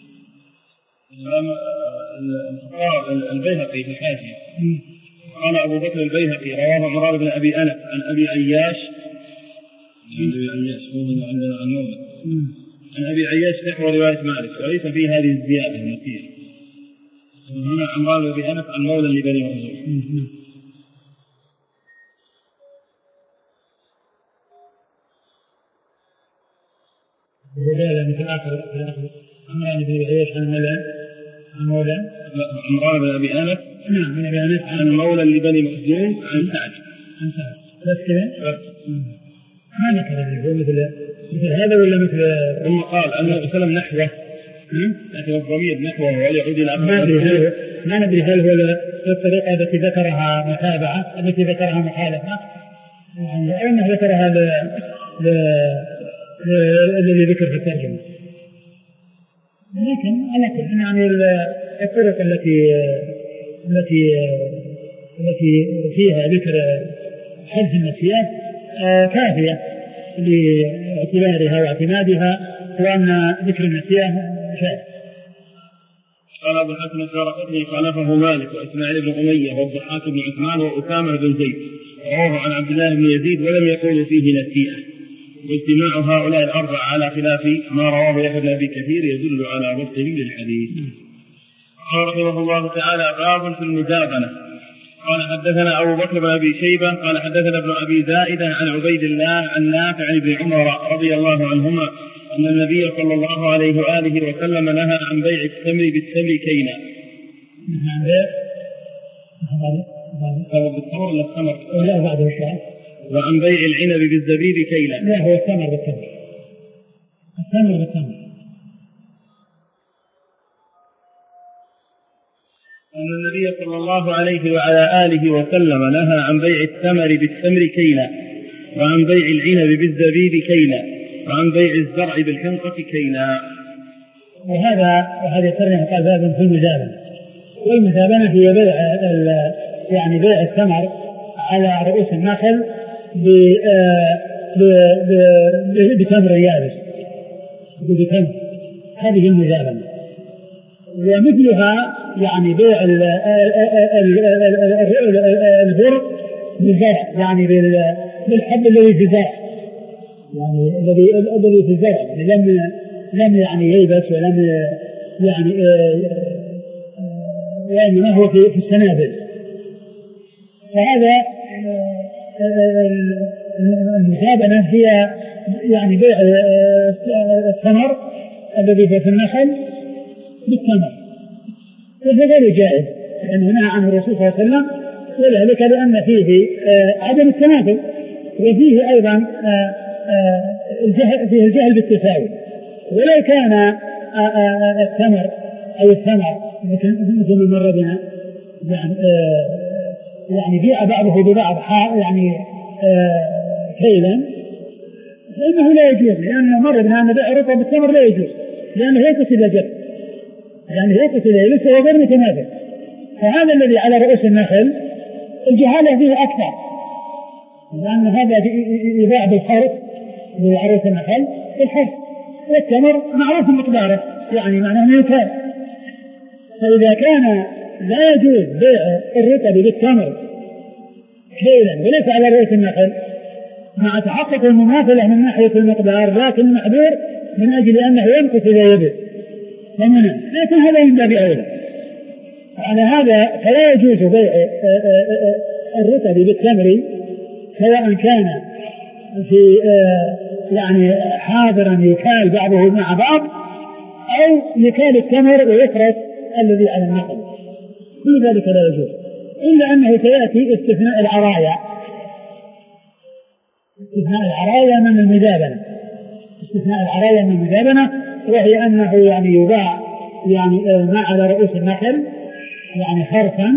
البيهقي في الحاشية. قال أبو بكر البيهقي رواه عمران بن أبي أنس عن أبي عياش. عن أبي عياش هو من عندنا عن مولى. عن أبي عياش نحو رواية مالك وليس في هذه الزيادة المثير. هنا عمران بن أبي أنس عن مولى لبني مخزوم. وجاء مثل آخر في الآخر عمران بن أبي عياش عن مولى عن مولى عمران بن أبي أنس. نعم بن أبي أنس عن مولى لبني مخزوم عن سعد. عن سعد. بس كذا؟ ما ذكر هو مثل مثل هذا ولا مثل ثم قال أنه سلم نحوه لكن الضمير نحوه وليعود إلى ما ندري ما ندري هل هو الطريقة التي ذكرها متابعة التي ذكرها مخالفة يعني أو أنه ذكرها ل الذي ذكر في الترجمة. لكن على كل يعني الطرق التي التي التي فيها ذكر حذف النسيان كافية لاعتبارها واعتمادها وأن ذكر النسيان شاذ. قال أبو الحسن الدارقطني خالفه مالك وإسماعيل بن أمية والضحاك بن عثمان وأسامة بن زيد رواه عن عبد الله بن يزيد ولم يقولوا فيه نسيئة. واجتماع هؤلاء الأربعة على خلاف ما رواه يحيى بن أبي كثير يدل على ضبطهم للحديث. قال رحمه الله تعالى باب في المجابنة. قال حدثنا أبو بكر بن أبي شيبة قال حدثنا ابن أبي زائدة عن عبيد الله عن نافع عن ابن عمر رضي الله عنهما أن النبي صلى الله عليه وآله وسلم نهى عن بيع التمر بالتمر كيلا. نهى عن بيع هو بالتمر ولا التمر؟ لا بعد الشعر. وعن بيع العنب بالزبيب كيلا. لا هو التمر بالتمر. التمر بالتمر. أن النبي صلى الله عليه وعلى آله وسلم نهى عن بيع التمر بالتمر كيلا وعن بيع العنب بالزبيب كيلا وعن بيع الزرع بالحنطة كيلا. وهذا وهذه الترجمة قال باب في المزابنة. والمزابنة هي بيع يعني بيع التمر على رؤوس النخل بتمر يابس بتمر. هذه المزابنة. ومثلها يعني بيع البر بالزرع يعني بالحب الذي في الزرع يعني الذي الذي في الزرع لم لم يعني ييبس ولم يعني وإنما هو في السنابل. فهذا المزابنة هي يعني بيع الثمر الذي في النخل بالتمر. وهذا غير جائز لأنه نهى عنه الرسول صلى الله عليه وسلم وذلك لأن فيه عدم التماثل وفيه أيضا الجهل فيه الجهل بالتساوي. ولو كان التمر أو الثمر مثل ما مر بنا يعني يعني بيع بعضه ببعض يعني كيلا فإنه لا يجوز لأنه مر بنا أن بيع رطب بالتمر لا يجوز لأنه يقصد إلى جد يعني يقصد إلى لسه هو غير متماثل. فهذا الذي على رؤوس النخل الجهالة فيه أكثر لأن هذا يباع بالحرف بالعروس النخل بالحرف، والتمر معروف مقداره يعني معناه أنه يكال. فإذا كان لا يجوز بيع الرطب بالتمر كيلا وليس على رؤوس النخل مع تحقق المماثلة من ناحية المقدار، لكن محذور من أجل أنه ينقص إذا يبيع فمنع، لكن هذا من باب أولى. على هذا فلا يجوز بيع الرطب بالتمر سواء كان في يعني حاضرا يكال بعضه مع بعض أو يكال التمر ويفرط الذي على النخل، كل ذلك لا يجوز، إلا أنه سيأتي استثناء العرايا، استثناء العرايا من المدابنة، استثناء العرايا من المدابنة، وهي أنه يعني يباع يعني ما على رؤوس النخل يعني حرفا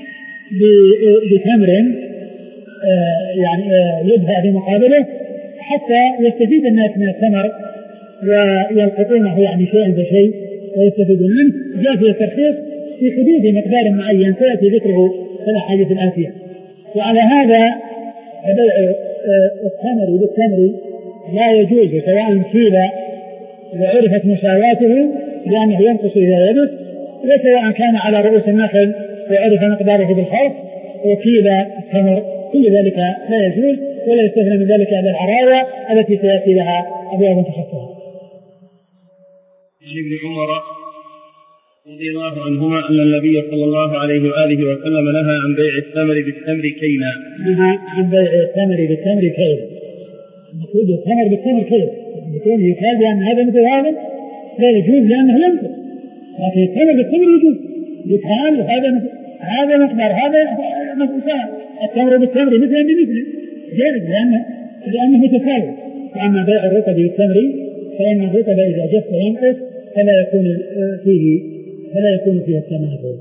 بتمر يعني يدفع في مقابله حتى يستفيد الناس من الثمر ويلقطونه يعني شيئا فشيء ويستفيدون منه. جاء في الترخيص في حدود مقدار معين سيأتي ذكره في الأحاديث الآتية. وعلى هذا بيع التمر بالتمر لا يجوز سواء كيل وعرفت مساواته لأنه ينقص إذا يبس، وسواء كان على رؤوس النخل وعرف مقداره بالحرف وكيل التمر، كل ذلك لا يجوز ولا يستثنى من ذلك إلا العرايا التي سيأتي لها أبواب تخصصها. عن ابن عمر رضي الله عنهما أن النبي صلى الله عليه وآله وسلم نهى عن بيع التمر بالتمر كيلا. نهى عن بيع التمر بالتمر كيلا، المقصود التمر بالتمر كيلا يكون يكاد بأن هذا مثل هذا لا يجوز لأنه ينقص، لكن التمر بالتمر يجوز يكال وهذا هذا مقدار هذا مثل التمر بالتمر مثلا بمثل جائز لأنه لأنه متساوي. وأما بيع الرطب بالتمر فإن الرطب إذا جف ينقص فلا يكون فيه فلا يكون فيه التماثل.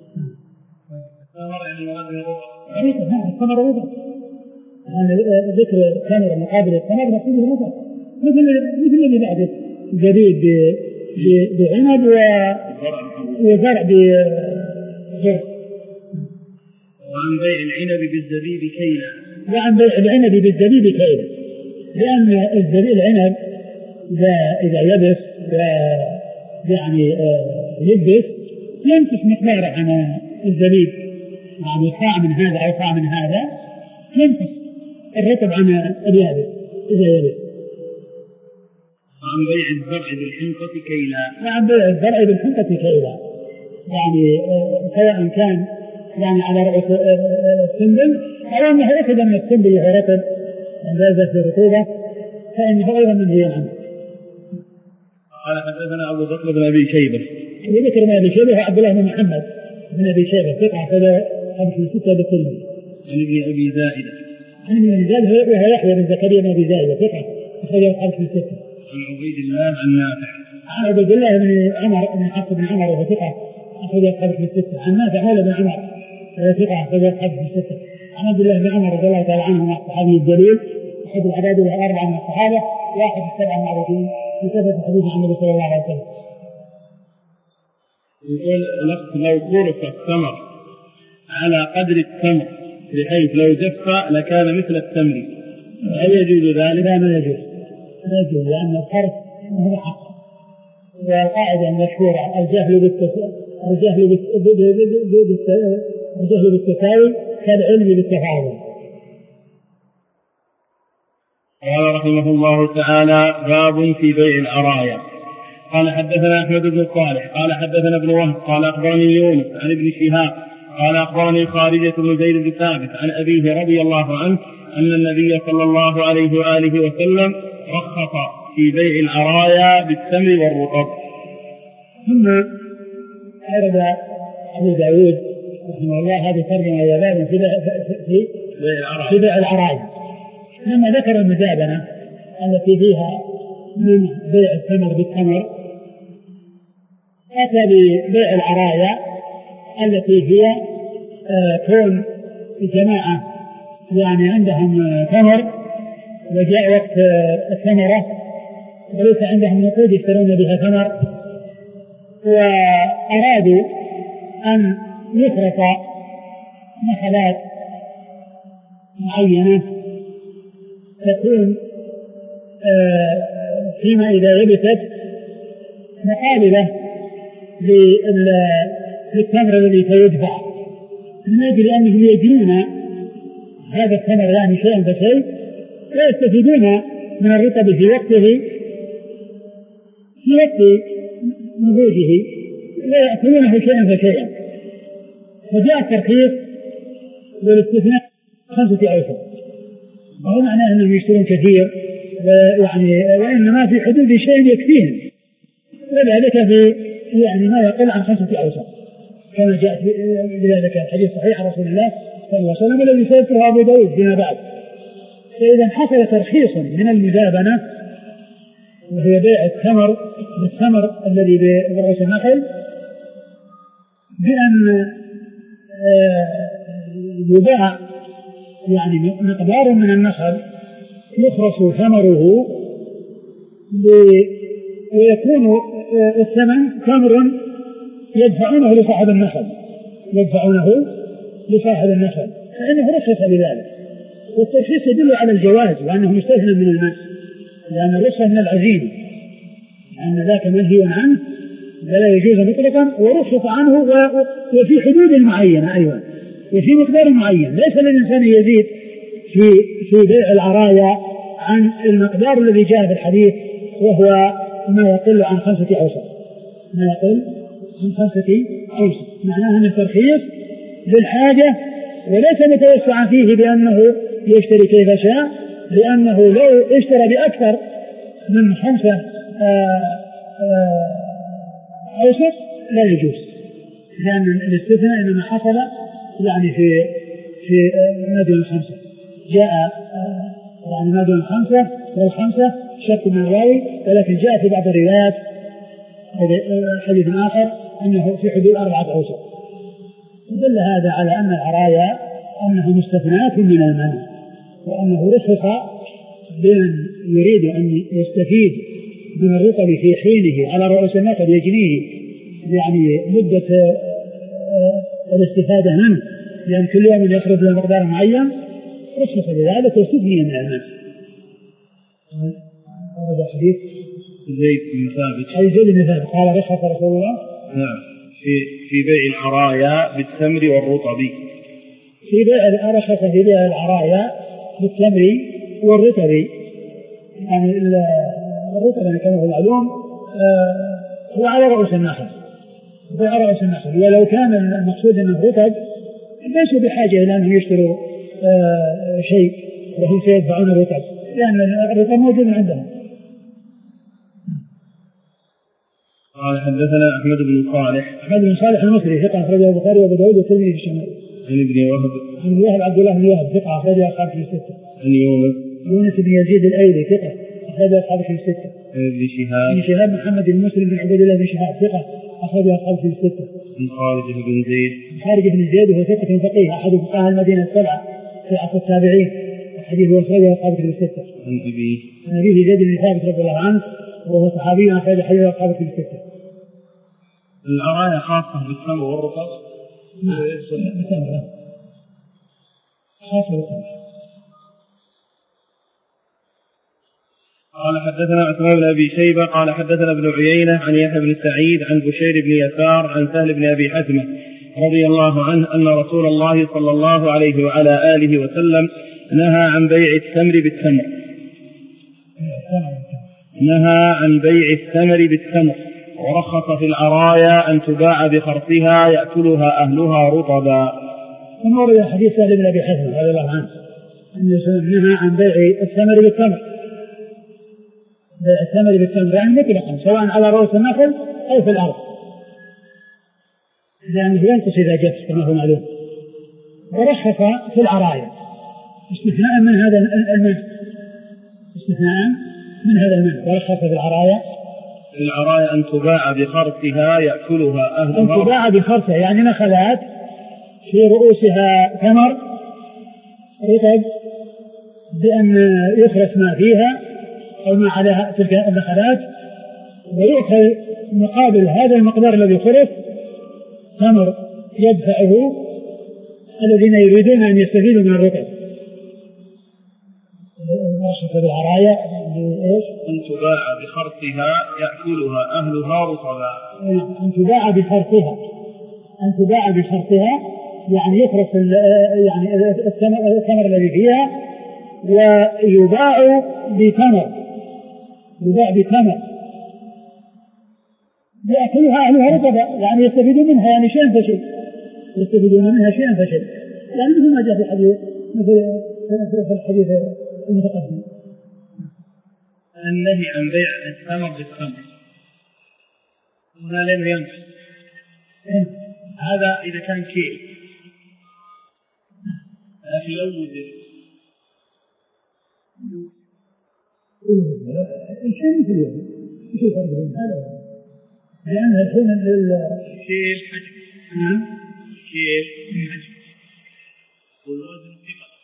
التمر رطب يعني ذكر التمر مقابل التمر مقصود الرطب مثل مثل اللي بعده جديد بعنب وزرع بزرع. وعن بيع العنب بالزبيب كيلا. وعن بيع العنب بالزبيب كيلا لأن الزبيب العنب إذا إذا يبس يعني يبس ينقص مقداره عن الزبيب، يعني صاع من هذا أو صاع من هذا ينقص الرطب عن اليابس إذا يبس. وعن بيع الزرع بالحنطة كيلا. وعن بيع الزرع بالحنطة كيلا يعني سواء كان يعني على رؤوس السنبل أو أنه أخذ من السنبل وهو رطب عند في الرطوبة فإنه أيضا منهي عنه. قال حدثنا أبو بكر بن أبي شيبة. وذكر بن أبي شيبة عبد الله بن محمد بن أبي شيبة ثقة فلا خمس ستة بالكلمة. عن ابن أبي زائدة. عن ابن أبي زائدة وهو يحيى بن زكريا بن أبي زائدة ثقة أخرجه خمس ستة. عن عبيد الله عن نافع. عن عبيد الله بن عمر بن حفص بن عمر وهو ثقة أخرجه خمس ستة. عن نافع مولى بن عمر وهو ثقة أخرجه خمس ستة. عن عبد الله بن عمر رضي الله تعالى عنه مع الصحابي الجليل أحد العباد الأربعة من الصحابة واحد السبعة المعروفين في ثبت حديث عن النبي صلى الله عليه وسلم. يقول لو قرص التمر على قدر التمر بحيث لو جف لكان مثل التمر هل يجوز ذلك؟ لا ما يجوز لا يجوز لأن الحرف هو حق. والقاعدة المشهورة الجهل بالتساوي الجهل الجهل بالتساوي كالعلم بالتفاضل. قال رحمه الله تعالى باب في بيع العرايا. قال حدثنا أحمد بن صالح قال حدثنا ابن وهب قال أخبرني يونس عن ابن شهاب قال أخبرني خارجة بن زيد بن ثابت عن أبيه رضي الله عنه أن النبي صلى الله عليه وآله وسلم رخص في بيع العرايا بالتمر والرطب. ثم أورد أبو داود رحمه الله هذه ترجمة يابان في في في بيع العرايا لما ذكر المزابنة التي فيها من بيع التمر بالتمر أتى ببيع العرايا التي هي آه كون جماعة يعني عندهم تمر وجاء وقت آه الثمرة وليس عندهم نقود يشترون بها ثمر وأرادوا أن يفرط نخلات معينة تكون فيما إذا يبست مقابلة للتمر الذي سيدفع، من أجل أنهم يجنون هذا التمر يعني شيئا فشيء ويستفيدون من الرطب في وقته في وقت نضوجه ويأكلونه شيئا فشيئا. فجاء الترخيص بالاستثناء خمسة أوسق، وهو معناه أنهم يشترون كثير ويعني وإنما في حدود شيء يكفيهم، وذلك في يعني ما يقل عن خمسة أوسق كما جاءت بذلك الحديث صحيح عن رسول الله صلى الله عليه وسلم الذي سيذكره أبو داود فيما بعد. فإذا حصل ترخيص من المزابنة وهي بيع التمر بالتمر الذي برؤوس النخل بأن يباع يعني مقدار من النخل يخرص ثمره ويكون الثمن تمر يدفعونه لصاحب النخل يدفعونه لصاحب النخل فإنه رخص بذلك. والترخيص يدل على الجواز وأنه مستثنى من المنع، لأن الرخصة من العزيمة، لأن ذاك منهي عنه ولا يجوز مطلقا، ورخص عنه وفي حدود معينة أيضا وفي مقدار معين. ليس للإنسان يزيد في في بيع العرايا عن المقدار الذي جاء في الحديث وهو ما يقل عن خمسة أوسق ما يقل عن خمسة أوسق معناه أن الترخيص للحاجة وليس متوسعا فيه بأنه يشتري كيف شاء، لأنه لو اشترى بأكثر من خمسة أوسق لا يجوز، لأن الاستثناء إنما حصل يعني في في ما دون خمسة جاء يعني ما دون خمسة والخمسة شك من الراوي، ولكن جاء في بعض الروايات حديث آخر أنه في حدود أربعة أوسق. دل هذا على أن العرايا أنه مستثنات من المنع، وأنه رخص بمن يريد أن يستفيد من الرطب في حينه على رؤوس النخل يجنيه يعني مدة الاستفادة منه، لأن كل يوم يخرج له مقدار معين رخص بذلك واستثني من المنع. هذا حديث زيد بن ثابت أي زيد بن ثابت قال رخص رسول الله نعم في في بيع العرايا بالتمر والرطب في بيع رخص في بيع العرايا بالتمر والرطب. يعني الرطب كما هو معلوم هو على رؤوس النخل هو على رؤوس النخل، ولو كان المقصود أنه رطب ليسوا بحاجة إلى أنهم يشتروا شيء وهم سيدفعون الرطب، لأن الرطب موجود عندهم. قال حدثنا أحمد بن صالح أحمد بن صالح المصري ثقة أخرجه البخاري وأبو داود والترمذي في الشمال. عن ابن وهب عن وهب عبد الله بن وهب ثقة أخرجه أصحاب في الستة. عن يونس يونس بن يزيد الأيلي ثقة أخرجه أصحاب في الستة. عن ابن شهاب بن شهاب محمد بن مسلم بن عبيد الله بن شهاب ثقة أخرجه أصحاب في الستة. عن خارجة بن زيد خارجة بن زيد وهو ثقة فقيه أحد فقهاء المدينة السبعة في عصر التابعين، حديثه أخرجه أصحاب في الستة. عن أبيه عن أبيه زيد بن ثابت رضي الله عنه وهو صحابي أخرج حديثه أصحاب في الستة. العرايا خاصة بالتمر والرطب؟ نعم بالتمر خاصة بالتمر. قال حدثنا عثمان بن أبي شيبة قال حدثنا ابن عيينة عن يحيى بن سعيد عن بشير بن يسار عن سهل بن أبي حثمة رضي الله عنه أن رسول الله صلى الله عليه وعلى آله وسلم نهى عن بيع التمر بالتمر نهى عن بيع التمر بالتمر ورخص في العرايا أن تباع بخرصها يأكلها أهلها رطبا. ثم ورد حديث سهل بن أبي حثمة رضي الله عنه أن نهى عن بيع التمر بالتمر بيع التمر بالتمر يعني مطلقا سواء على رؤوس النخل أو في الأرض، لأنه ينقص إذا جف كما هو معلوم. ورخص في العرايا استثناء من هذا المنع استثناء من هذا المنع ورخص في العرايا العرايا أن تباع بخرصها يأكلها أهلها أن تباع بخرصها يعني نخلات في رؤوسها ثمر رطب بأن يخرس ما فيها أو ما على تلك النخلات ويؤخذ مقابل هذا المقدار الذي خرس ثمر يدفعه الذين يريدون أن يستفيدوا من الرطب. وصف بالعرايا بإيش؟ أن تباع بخرطها يأكلها أهلها رطبا. أن تباع بخرطها، أن تباع بخرطها يعني يخرص يعني الثمر الذي فيها، ويباع بثمر، يباع بثمر يأكلها أهلها رطبا، يعني يستفيدون منها يعني شيئا فشيء، يستفيدون منها شيئا فشيء، يعني مثل ما جاء في الحديث، مثل في الحديث المتقدم. النهي عن بيع الثمر بالثمر هنا لم ينقص، هذا إذا كان كيل، لكن لو وزن الشيء مثل الوزن، ايش الفرق بين هذا وهذا؟ لأن الحين الكيل حجم، نعم الكيل حجم والوزن ثقل.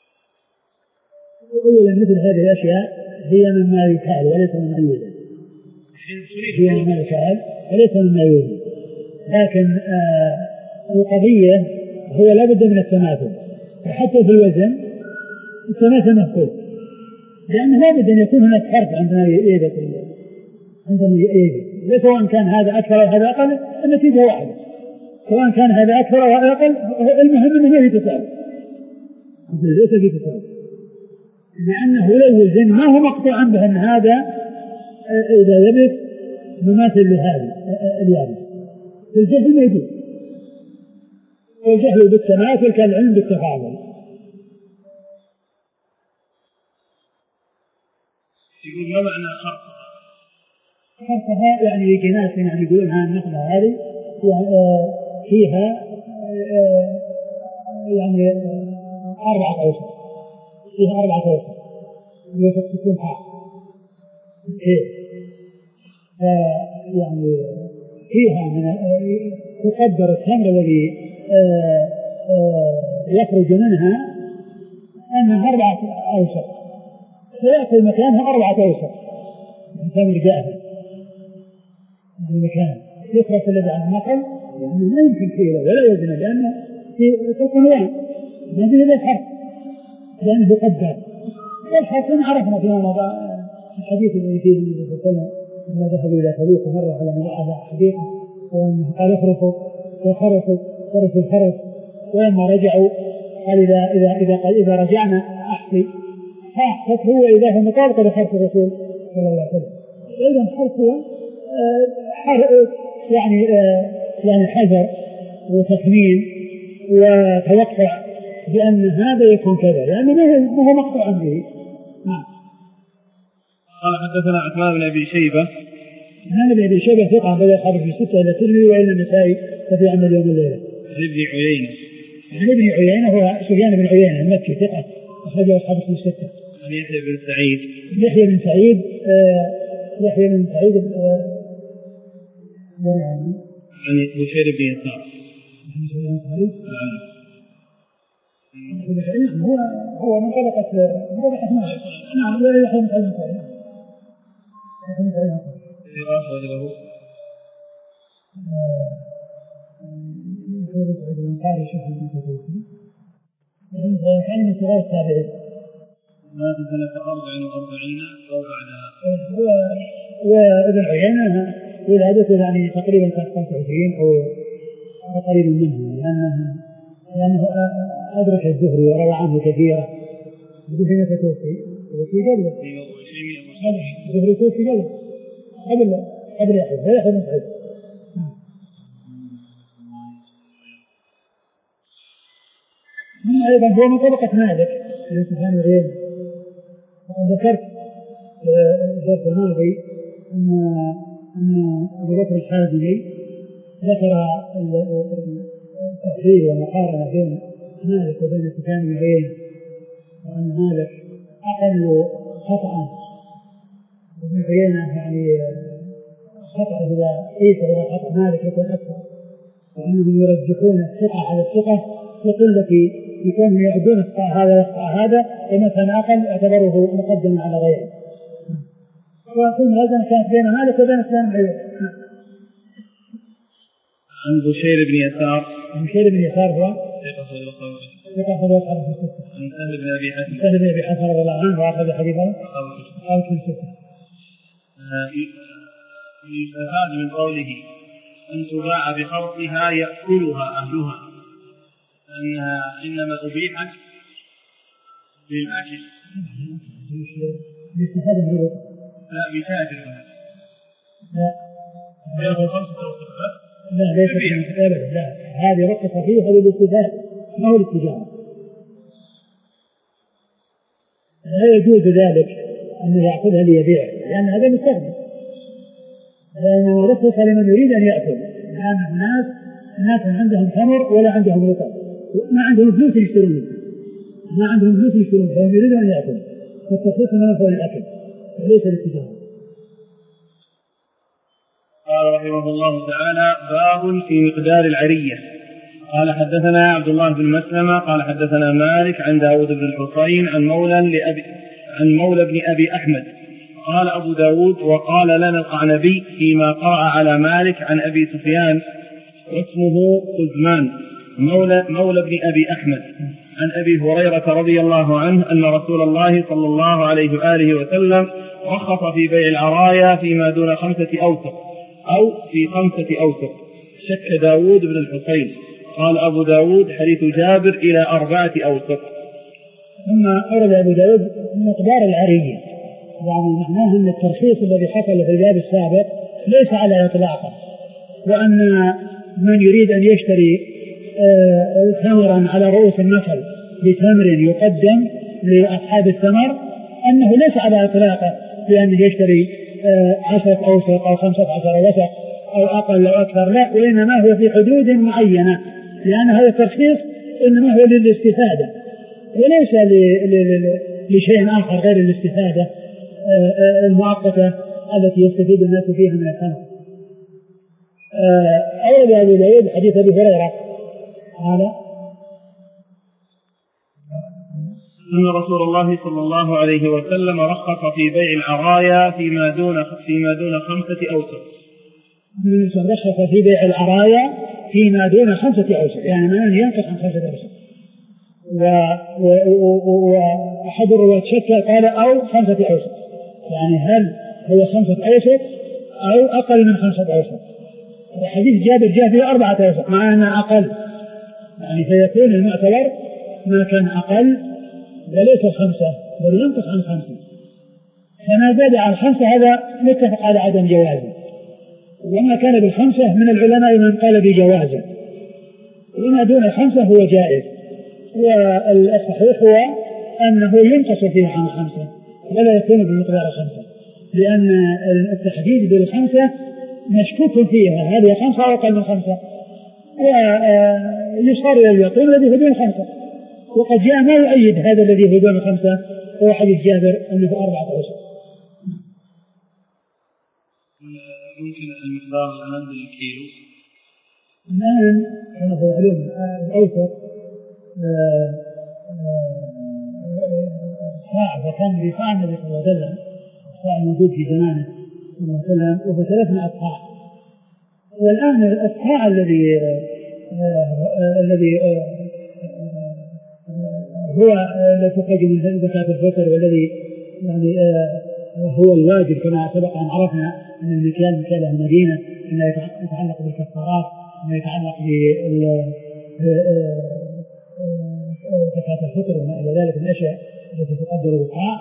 أولا مثل هذه الأشياء هي مما يكال وليس مما يوزن، هي مما يكال وليس مما يوزن، لكن آه القضية هو لا بد من التماثل، وحتى في الوزن التماثل مفقود، لأنه لا بد أن يكون هناك فرق عندما يبت عندما يبت، سواء كان هذا أكثر أو هذا أقل النتيجة واحدة، سواء كان هذا أكثر أو هذا أقل المهم أنه ما يتساوي، ليس يتساوي، لأنه لو وزن ما هو مقطوعا به أن هذا إذا يبت مماثل لهذا اليابس، الجهل ما يجوز، الجهل بالتماثل كالعلم بالتفاضل. يقول ما معنى خرطها؟ خرطها يعني يجي ناس يعني يقولون ها النخلة هذه فيها يعني أربعة أوسط، فيها أربعة أوسط وتكون حق إيه يعني فيها من تقدر التمر الذي يخرج منها أنها أربعة أوسط، فيأكل مكانها أربعة أوسط تمر جاهز، يعني مكان يخرج الذي عن النقل يعني ما يمكن فيه ولا وزن، لأنه في تقنيان هذه لا الحرف، لأنه يقدر الحرف عرفنا فيما مضى الحديث الذي فيه النبي صلى الله عليه وسلم لما ذهبوا إلى تبوك مرة على على حديقة وأنه قال اخرفوا وخرفوا خرفوا الخرف، ولما رجعوا قال إذا إذا إذا قال إذا رجعنا أحصي فأحصت هو إذا هو مطابق لخرف الرسول صلى الله عليه وسلم. إذا الخرف هو يعني يعني حذر وتخمين وتوقع بأن هذا يكون كذا، لأنه ما هو مقطوع به. نعم. قال حدثنا عثمان بن أبي شيبة. عثمان بن أبي شيبة ثقة بدأ خرج في ستة إلى الترمذي وإلى النسائي ففي عمل يوم الليلة. عن ابن عيينة. عن ابن عيينة هو سفيان بن عيينة المكي ثقة أخرجه أصحاب في الستة. عن يحيى بن سعيد. يحيى بن سعيد آه يحيى بن سعيد آه عن بشير بن يسار. هو هو من طبقة من طبقة مالك. نعم لا يحيى بن سعيد. يحيى بن سعيد. ثقة وجهه. يحيى بن سعيد الأنصاري شيخ المتوفي. ابن سعيد كان من صغار التابعين. مات سنة أربع وأربعين أو بعدها. هو وابن عيينة ولادته يعني تقريبا خمسة وعشرين أو قريب منه، لأنه لأنه أدرك الزهري وروى عنه كثيرا. الزهري توفي وفي قبله. الزهري توفي قبله قبل قبل يحيى يحيى بن سعيد. ثم أيضا هو من طبقة مالك اللي سفيان بن عيينة. وقد ذكرت الدرس الماضي أن أن أبو بكر الحازمي ذكر التفضيل والمقارنة بين مالك وبين سفيان بن عيينة، وأن مالك أقل خطأ وابن عيينة يعني خطأ إذا قيس إلى خطأ مالك يكون أكثر، وأنهم يرجحون الثقة على الثقة يقول لك يكون يعدون الخطأ هذا يخطأ هذا، ومثلا أقل اعتبره مقدما على غيره. وكل هذا كانت بين مالك وبين سفيان بن عيينة. عن بشير بن يسار. بشير بن يسار هو ثقة أخرجه أصحابه في الستة. سهل بن أبي حاتم. سهل بن أبي حاتم رضي الله عنه وأخرج حديثه أصحابه في الستة. يستفاد من قوله أن تباع بخرطها يأكلها أهلها أنها إنما أبيحت للأكل. الاستفادة من الرقم. لا بتاجر. لا. بياخذ خمسة أوسق. لا ليس في أبدا لا هذه رقصة فيها للاستفادة ما هو التجارة. لا يجوز ذلك أنه يأخذها ليبيع لأن هذا مستخدم لأنه رخص لمن يريد أن يأكل لأن الناس ناس عندهم تمر ولا عندهم رطب ما عندهم فلوس يشترون ما عندهم فلوس يشترون فهم يريدون أن يأكل فالتخصيص من هو الأكل وليس للتجارة. قال رحمه الله تعالى باب في مقدار العرية. قال حدثنا عبد الله بن مسلمة قال حدثنا مالك عن داود بن الحصين عن مولى لأبي عن مولى بن أبي أحمد قال أبو داود وقال لنا القعنبي فيما قرأ على مالك عن أبي سفيان واسمه خزمان مولى, مولى بن أبي أحمد عن أبي هريرة رضي الله عنه أن رسول الله صلى الله عليه وآله وسلم رخص في بيع العرايا فيما دون خمسة أوسق أو في خمسة أوسق. شك داود بن الحصين. قال أبو داود حديث جابر إلى أربعة أوسق. ثم أورد أبو داود مقدار العرية يعني معناه أن الترخيص الذي حصل في الباب السابق ليس على إطلاقه وأن من يريد أن يشتري ثمرا على رؤوس النخل بتمر يقدم لأصحاب الثمر أنه ليس على إطلاقه بأن يشتري عشرة أوسق أو خمسة عشر وسق أو أقل أو أكثر لا وإنما هو في حدود معينة لأن هذا الترخيص إنما هو للاستفادة وليس لشيء آخر غير الاستفادة المؤقتة التي يستفيد الناس فيها من الثمر. أورد أبو داود حديث أبي هريرة قال أن رسول الله صلى الله عليه وسلم رخص في بيع العرايا فيما دون فيما دون خمسة أوسق. رخص في بيع العرايا فيما دون خمسة أوسق يعني ما ينقص عن خمسة أوسق. وأحد الرواة شك قال أو خمسة أوسق يعني هل هو خمسة أوسق أو أقل من خمسة أوسق. حديث جابر جاء فيه أربعة أوسق مع أنه أقل يعني فيكون المعتبر ما كان أقل وليس الخمسة بل ينقص عن خمسة فما زاد عن خمسة هذا متفق على عدم جوازه وما كان بالخمسة من العلماء من قال بجوازه وما دون الخمسة هو جائز والصحيح هو أنه ينقص فيه عن خمسة ولا يكون بمقدار خمسة لأن التحديد بالخمسة مشكوك فيها هذه خمسة أو أقل من خمسة ويصار إلى اليقين الذي هو دون خمسة وقد جاء ما يؤيد هذا الذي هو دون خمسة هو حديث جابر أنه أربعة أوسق. ممكن المقدار الآن بالكيلو الآن كما هو علوم الأوسق صاع وكان بصاع النبي صلى الله عليه وسلم الصاع الموجود في زمانه صلى الله عليه وسلم وهو ثلاثمائة صاع والآن الصاع الذي الذي هو الذي تخرج من زكاة الفطر والذي يعني هو الواجب كما سبق أن عرفنا أن المكيال مكيال المدينة أنه يتعلق بالكفارات أنه يتعلق زكاة الفطر وما إلى ذلك من الأشياء التي تقدر بالطاعة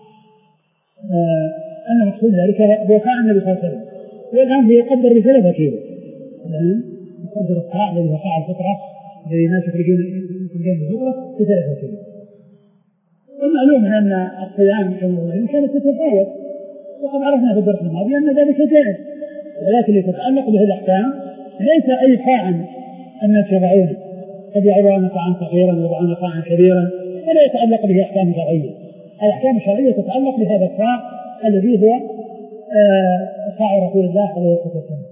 أن مقصود ذلك وقاع النبي صلى الله عليه وسلم والآن هي يقدر بثلاثة كيلو الآن يقدر الطاعة الذي وقاع الفطرة الذي الناس يخرجون بالفطرة بثلاثة كيلو. والمعلوم أن الصيام كانت تتفاوت وقد عرفنا في الدرس الماضي أن ذلك جائز ولكن يتعلق به الأحكام ليس أي طاعا الناس يضعونه قد يضعون طاعا صغيرا ويضعون طاعا كبيرا ولا يتعلق به أحكام شرعية. الأحكام الشرعية تتعلق بهذا الطاع الذي هو طاع رسول الله عليه الصلاة والسلام.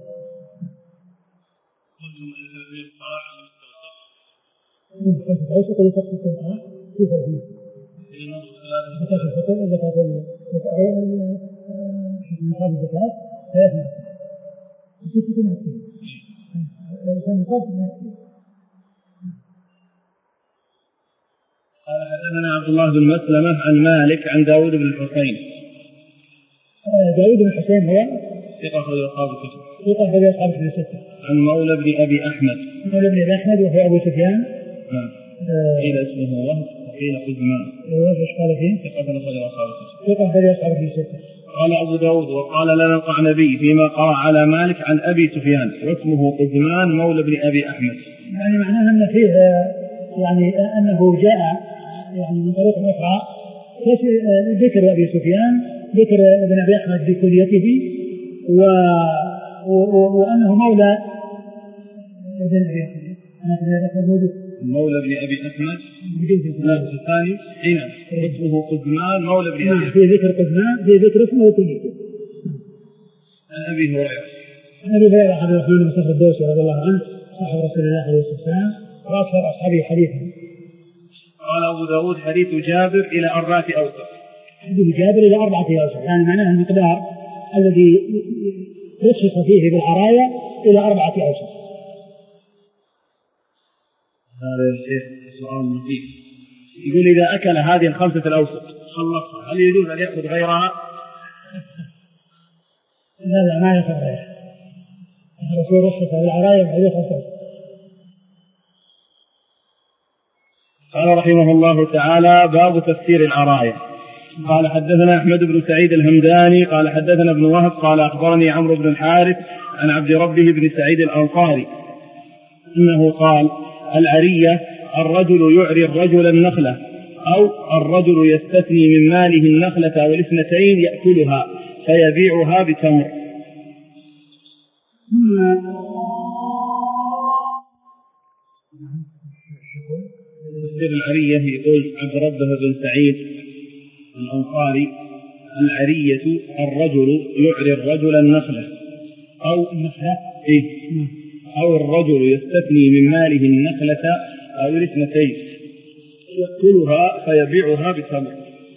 خمسة أوسق ولا خمسة أوسق كيف هي؟ زكاة الفطر زكاة نصاب الزكاة ثلاثة ستة نصاب نصاب قال حدثنا عبد الله بن مسلمة عن مالك عن داود بن الحسين. داود بن الحسين هو ثقة أخرج أصحاب الكتب. ثقة أخرج أصحاب الكتب الستة. عن مولى بن أبي أحمد. مولى بن أبي أحمد وهو أبو سفيان. نعم. قيل اسمه وهب وقيل قزمان. ايش قال فيه؟ ثقة أخرج أصحاب الكتب. ثقة أخرج أصحاب الكتب الستة. قال أبو داود وقال لنا القعنبي فيما قرأ على مالك عن أبي سفيان واسمه قزمان مولى بن أبي أحمد. يعني معناه أن فيه يعني أنه جاء يعني من طريق أخرى ذكر أبي سفيان ذكر ابن أبي أحمد بكليته و... و... وأنه مولى ابن أبي أحمد. مولى ابن أبي أحمد الناس الثاني هنا اسمه قزمان مولى ابن أبي أحمد. في ذكر قزمان في ذكر اسمه وكليته. عن أبي هريرة. عن أبي هريرة عبد الرحمن بن صخر الدوسي رضي الله عنه صاحب رسول الله عليه الصلاة والسلام وأكثر أصحابه حديثا. قال أبو داود حديث جابر إلى أربعة أوسق. حديث جابر إلى أربعة أوسق يعني معناه المقدار الذي رخص فيه بالعراية إلى أربعة أوسق. هذا يا شيخ سؤال لطيف. يقول إذا أكل هذه الخمسة الأوسق خلصها هل يجوز أن يأخذ غيرها؟ لا لا ما يأخذ غيرها. الرسول رخص بالعراية بحديث خمسة أوسق. قال رحمه الله تعالى باب تفسير العراية. قال حدثنا أحمد بن سعيد الهمداني قال حدثنا ابن وهب قال أخبرني عمرو بن الحارث عن عبد ربه بن سعيد الأنصاري إنه قال العرية الرجل يعري الرجل النخلة أو الرجل يستثني من ماله النخلة والاثنتين يأكلها فيبيعها بتمر. تفسير العرية يقول عبد ربه بن سعيد الأنصاري العرية الرجل يعري الرجل النخلة أو النخلة إيه؟ أو الرجل يستثني من ماله النخلة أو الاثنتين يأكلها فيبيعها بتمر.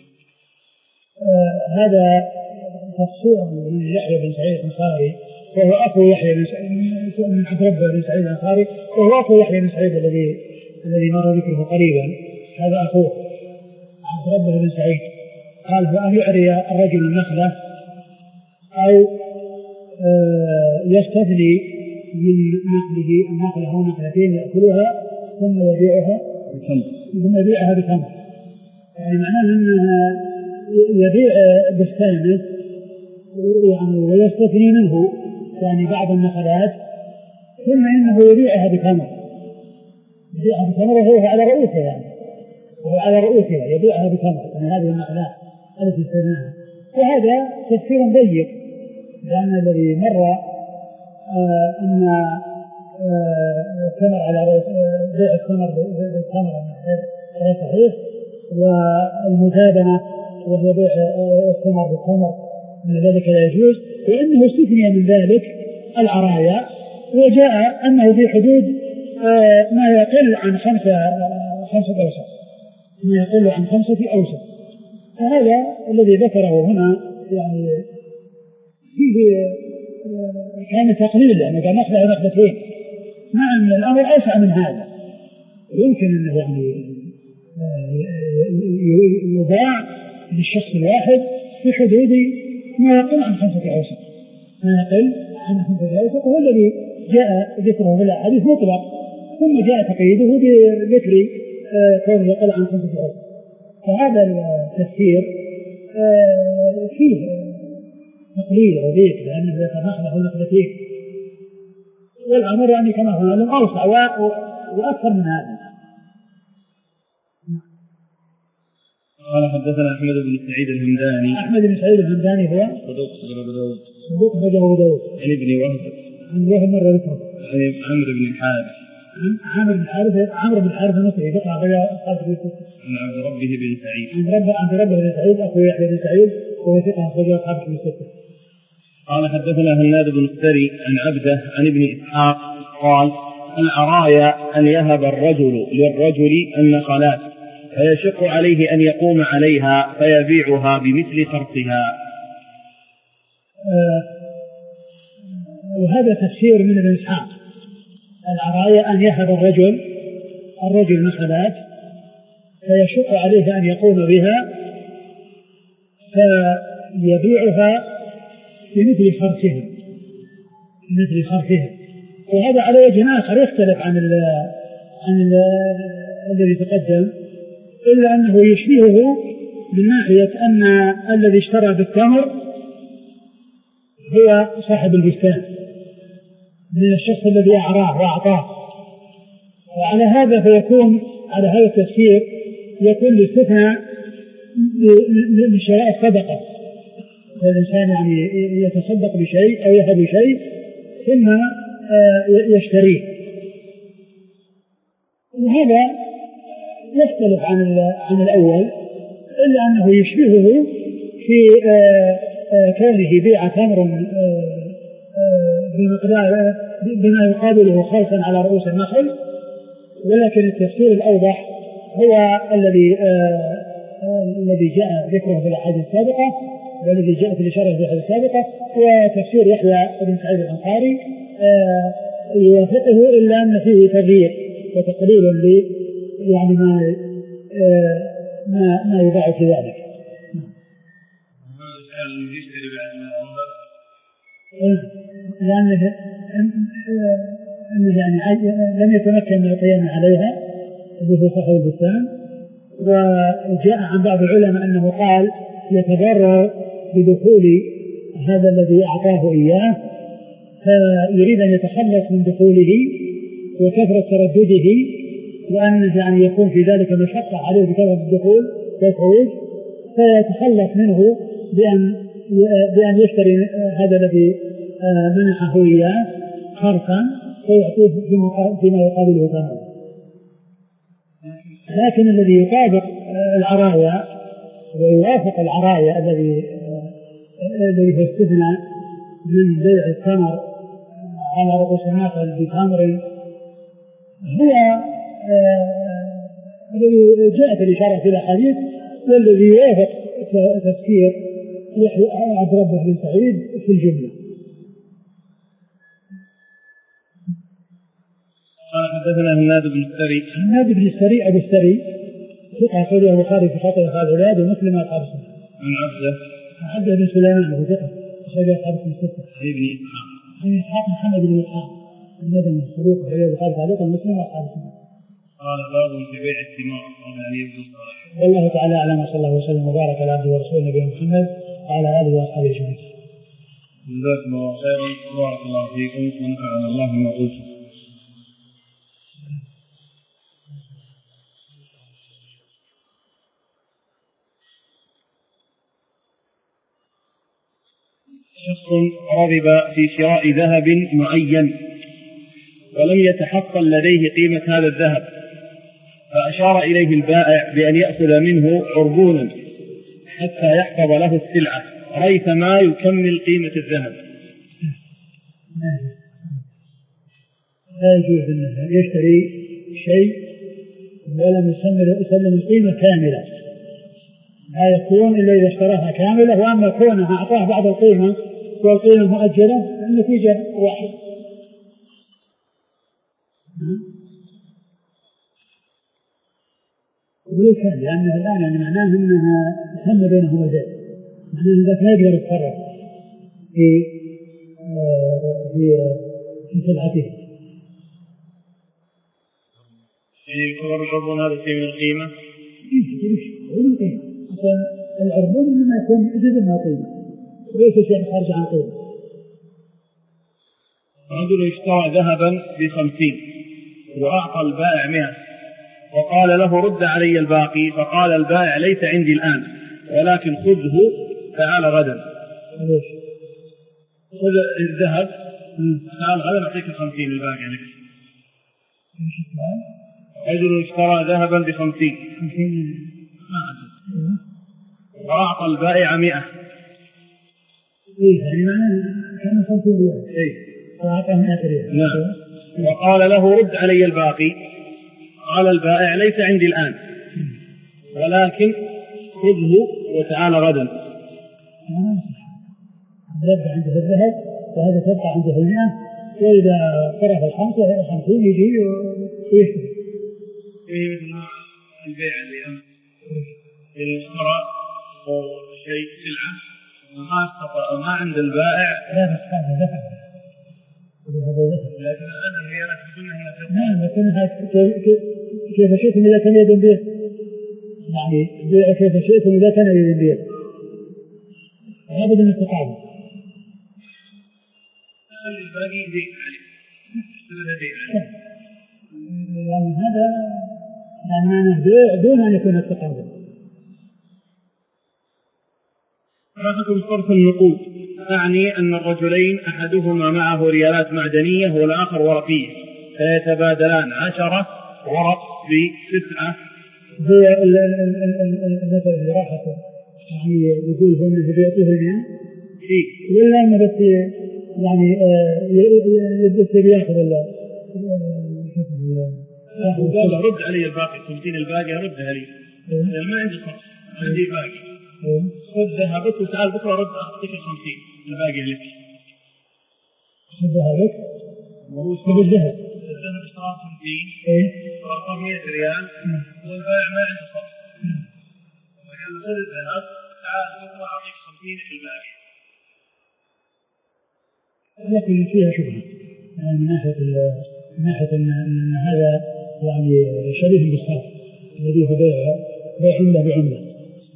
آه هذا تفسير من يحيى بن سعيد الأنصاري وهو أخو يحيى بن سعيد من عبد ربه بن سعيد الأنصاري وهو أخو يحيى بن سعيد الذي الذي مر ذكره قريبا. هذا أخوه عبد ربه بن سعيد قال فأن يعري الرجل النخلة أو آه يستثني من نخله النخلة أو نخلتين يأكلها ثم يبيعها ثم يبيعها بتمر. يعني معناه أنه يبيع بستانه يعني ويستثني منه يعني بعض النخلات ثم إنه يبيعها بتمر يبيعها بتمر وهو على رؤوسها يعني وهو على رؤوسها يبيعها بتمر يعني هذه النخلات التي استثناها. وهذا تفسير ضيق لأن الذي مر آه أن الثمر آه على رؤوس بيع الثمر بالتمر غير صحيح والمزابنة وهي بيع الثمر بالتمر أن ذلك لا يجوز وأنه استثني من ذلك العرايا وجاء أنه في حدود آه ما يقل عن خمسة خمسة أوسق ما يقل عن خمسة أوسق. فهذا الذي ذكره هنا يعني فيه كان تقليل لأنه كان نخلة نخلتين مع أن الأمر أوسع من هذا يمكن أنه يعني يباع للشخص الواحد في حدود ما يقل عن خمسة أوسق ما يقل عن خمسة أوسق وهو الذي جاء ذكره في الأحاديث مطلق ثم جاء تقييده بذكر كونه يقل عن خمسة أوسق. فهذا التفسير فيه تقليل أو ذيك لأنه ذكر نخلة أو نخلتين والأمر يعني كما هو لم أوسع وأكثر من هذا. قال حدثنا أحمد بن سعيد الهمداني. أحمد بن سعيد الهمداني هو صدوق صدر أبو داود صدوق صدر أبو داود عن ابن وهب عن وهب مرة ذكره عن عمرو بن الحارث عمرو بن الحارث عمرو بن الحارث المصري ذكر بين أصحاب الكتب عن عبد ربه بن سعيد عن رب عن ربه بن سعيد أخو يحيى بن سعيد وهو ثقة أخرج أصحاب الكتب. قال حدثنا هناد بن السري عن عبده عن ابن إسحاق قال العرايا أن يهب الرجل للرجل النخلات فيشق عليه أن يقوم عليها فيبيعها بمثل خرصها. آه وهذا تفسير من ابن إسحاق. العرايا أن يهب الرجل الرجل نخلات فيشق عليه أن يقوم بها فيبيعها بمثل خرسها بمثل خرسها وهذا على وجه آخر يختلف عن ال عن ال الذي تقدم، إلا أنه يشبهه من ناحية أن الذي اشترى بالتمر هو صاحب البستان من الشخص الذي أعراه وأعطاه، وعلى هذا فيكون على هذا التفسير يكون الاستثناء من شراء الصدقة، فالإنسان يعني يتصدق بشيء أو يهب شيء ثم يشتريه، وهذا يختلف عن عن الأول إلا أنه يشبهه في كونه بيع تمر بمقدار بما يقابله خالصا على رؤوس النخل، ولكن التفسير الأوضح هو الذي الذي جاء ذكره في الأحاديث السابقة والذي جاء في الإشارة في الأحاديث السابقة، وتفسير يحيى بن سعيد الأنصاري يوافقه إلا أن فيه تغيير وتقليل ل يعني ما ما ما يضاعف في ذلك. لأنه يعني لم يتمكن من القيام عليها به صاحب البستان، وجاء عن بعض العلماء أنه قال يتضرر بدخول هذا الذي أعطاه إياه فيريد أن يتخلص من دخوله وكثرة تردده، وأن يعني يكون في ذلك مشقة عليه بكثرة الدخول والخروج، فيتخلص منه بأن بأن يشتري هذا الذي منحه إياه خرصا ويعطيه فيما يقابله ثمنه. لكن الذي يطابق العرايا ويوافق العرايا الذي الذي هو استثناء من بيع الثمر على رؤوس النخل بتمر هو الذي جاءت الإشارة في الأحاديث، والذي يوافق تفسير عبد ربه بن سعيد في الجملة. قال حدثنا هناد بن السري. هناد بن السري أبو السري ثقة أخرجه البخاري في خطأ أصحاب العباد ومسلم وأصحاب السنة. عن عبده. عبده بن سليمان وهو ثقة أخرجه أصحاب الستة. ابن إسحاق. عن إسحاق محمد بن إسحاق المدني الصدوق أخرجه البخاري تعليقا ومسلم وأصحاب السنة. قال باب في بيع الثمار قبل أن يبدو الصلاة. والله تعالى أعلم وصلى الله وسلم وبارك على عبده ورسوله نبينا محمد وعلى آله وأصحابه أجمعين. جزاكم الله خيرا وبارك الله فيكم ونفعنا الله بما قلتم. شخص رغب في شراء ذهب معين ولم يتحصل لديه قيمة هذا الذهب، فأشار إليه البائع بأن يأخذ منه عربونا حتى يحفظ له السلعة ريثما يكمل قيمة الذهب. لا يجوز أنه يشتري شيء ولم يسلم القيمة كاملة، لا يكون إلا إذا اشتراها كاملة، وأما كونها أعطاه بعض القيمة والقيمة مؤجلة النتيجة واحدة. ولو كان لأنه الآن يعني معناه أنها تم بينه وبين معناه ذاك لا يقدر يتصرف في في في سلعته. يعني يعتبر العربون هذا شيء من القيمة؟ هو من القيمة. أصلا العربون إنما يكون جزء من القيمة وليس شيء خارج عن القيمة. رجل اشترى ذهبا بخمسين وأعطى البائع مئة وقال له رد علي الباقي، فقال البائع ليس عندي الآن ولكن خذه تعال غدا. ليش؟ خذ الذهب تعال غدا نعطيك الخمسين الباقي عليك. رجل اشترى ذهبا بخمسين وأعطى البائع مئة. إيه يعني معناه كان خمسين ريال. إيه. وأعطاه مئة ريال. نعم. وقال له رد علي الباقي، قال البائع ليس عندي الآن ولكن خذه وتعال غدا. يبقى عنده الذهب وهذا تبقى عنده المئة، وإذا صرف الخمسة خمسين يجي ويشتري. إيه مثل البيع اللي أمس اللي اشترى شيء سلعة وما استطاع ما عند البائع لا بس هذا دفع هذا دفع لكن أنا الريالات بدون أنها تقول نعم لكنها كيف شئتم إذا كان يد بيد يعني بيع كيف شئتم إذا كان يد بيد لابد من التقاعد خلي الباقي يدين عليه اشتري يدين عليه يعني هذا يعني معناه بيع دون أن يكون التقاعد. رافق صرف النقود تعني أن الرجلين أحدهما معه ريالات معدنية والآخر ورقية فيتبادلان عشرة ورق بتسعة. هي المثل اللي راحت يعني يقول هو أنه بيعطيه المئة ولا أنه بس يعني يبدأ بياخذ قال رد علي الباقي تمتين الباقي ردها لي ما عندي صرف عندي باقي ردها بك وتعال بكرة رد أعطيك الخمسين الباقي لك ردها لك وهو سبب الذهب الذهب اشتراه خمسين ايه وأعطاه مئة ريال والبائع ما عنده صرف فقال له خذ الذهب تعال بكرة أعطيك خمسين في الباقي. لكن فيها شبهة يعني من ناحية من ناحية أن, أن هذا يعني شبيه بالصرف الذي هو بيع بيع عملة بعملة.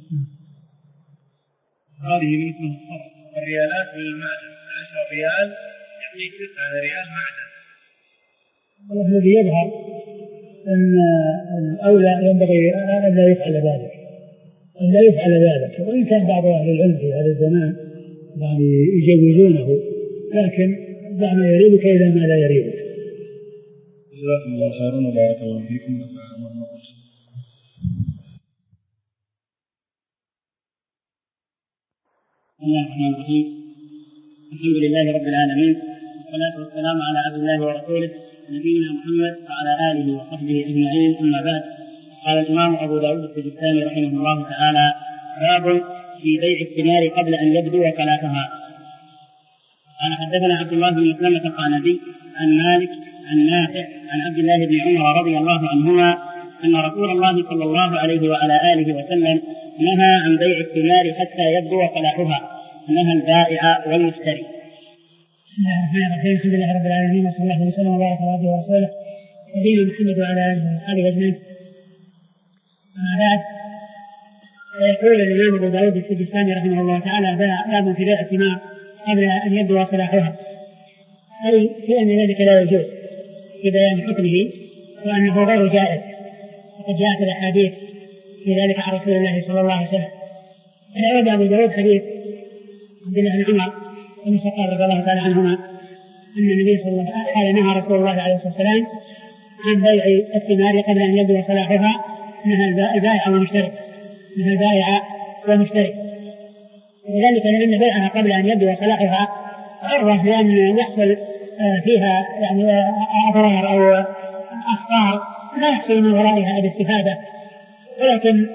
هذه من اسمه الصرف الريالات بالمعدن عشرة ريال يعطيك تسعة ريال معدن. الذي يظهر أن الأولى ينبغي أن لا يفعل ذلك أن لا يفعل ذلك وإن كان بعض أهل العلم في هذا الزمان يعني يجوزونه لكن دع ما يريبك إلى ما لا يريبك. جزاكم الله خيرا وبارك الله فيكم ونفعنا بما قلتم. بسم الله الرحمن الرحيم. الحمد لله رب العالمين والصلاة والسلام على عبد الله ورسوله نبينا محمد وعلى آله وصحبه أجمعين. أما بعد قال الإمام أبو داود السجستاني رحمه الله تعالى باب في بيع الثمار قبل أن يبدو صلاحها. قال حدثنا عبد الله بن مسلمة القعنبي عن مالك عن نافع عن عبد الله بن عمر رضي الله عنهما أن رسول الله صلى الله عليه وعلى آله وسلم نهى عن بيع الثمار حتى يبدو صلاحها نهى البائع والمشتري. بسم الله الرحمن الرحيم. الحمد لله رب العالمين وصلى الله وسلم وبارك على عبده ورسوله نبينا محمد وعلى آله وصحبه أجمعين. أما بعد يقول الإمام أبو داود السجستاني رحمه الله تعالى باب في بيع الثمار قبل أن يبدو صلاحها أي في أن ذلك لا يجوز في بيان حكمه وأنه غير جائز وقد جاءت الأحاديث في ذلك عن رسول الله صلى الله عليه وسلم. أورد أبو داود حديث عبد الله بن عمر بن الخطاب رضي الله تعالى عنهما أن النبي صلى الله عليه وسلم نهى رسول الله عليه السلام عن بيع الثمار قبل أن يبدو صلاحها نهى البائع والمشتري نهى البائع والمشتري وذلك لأن بيعها قبل أن يبدو صلاحها عرضة لأن يحصل فيها يعني أضرار أو أخطار لا يحصل من ورائها الاستفادة ولكن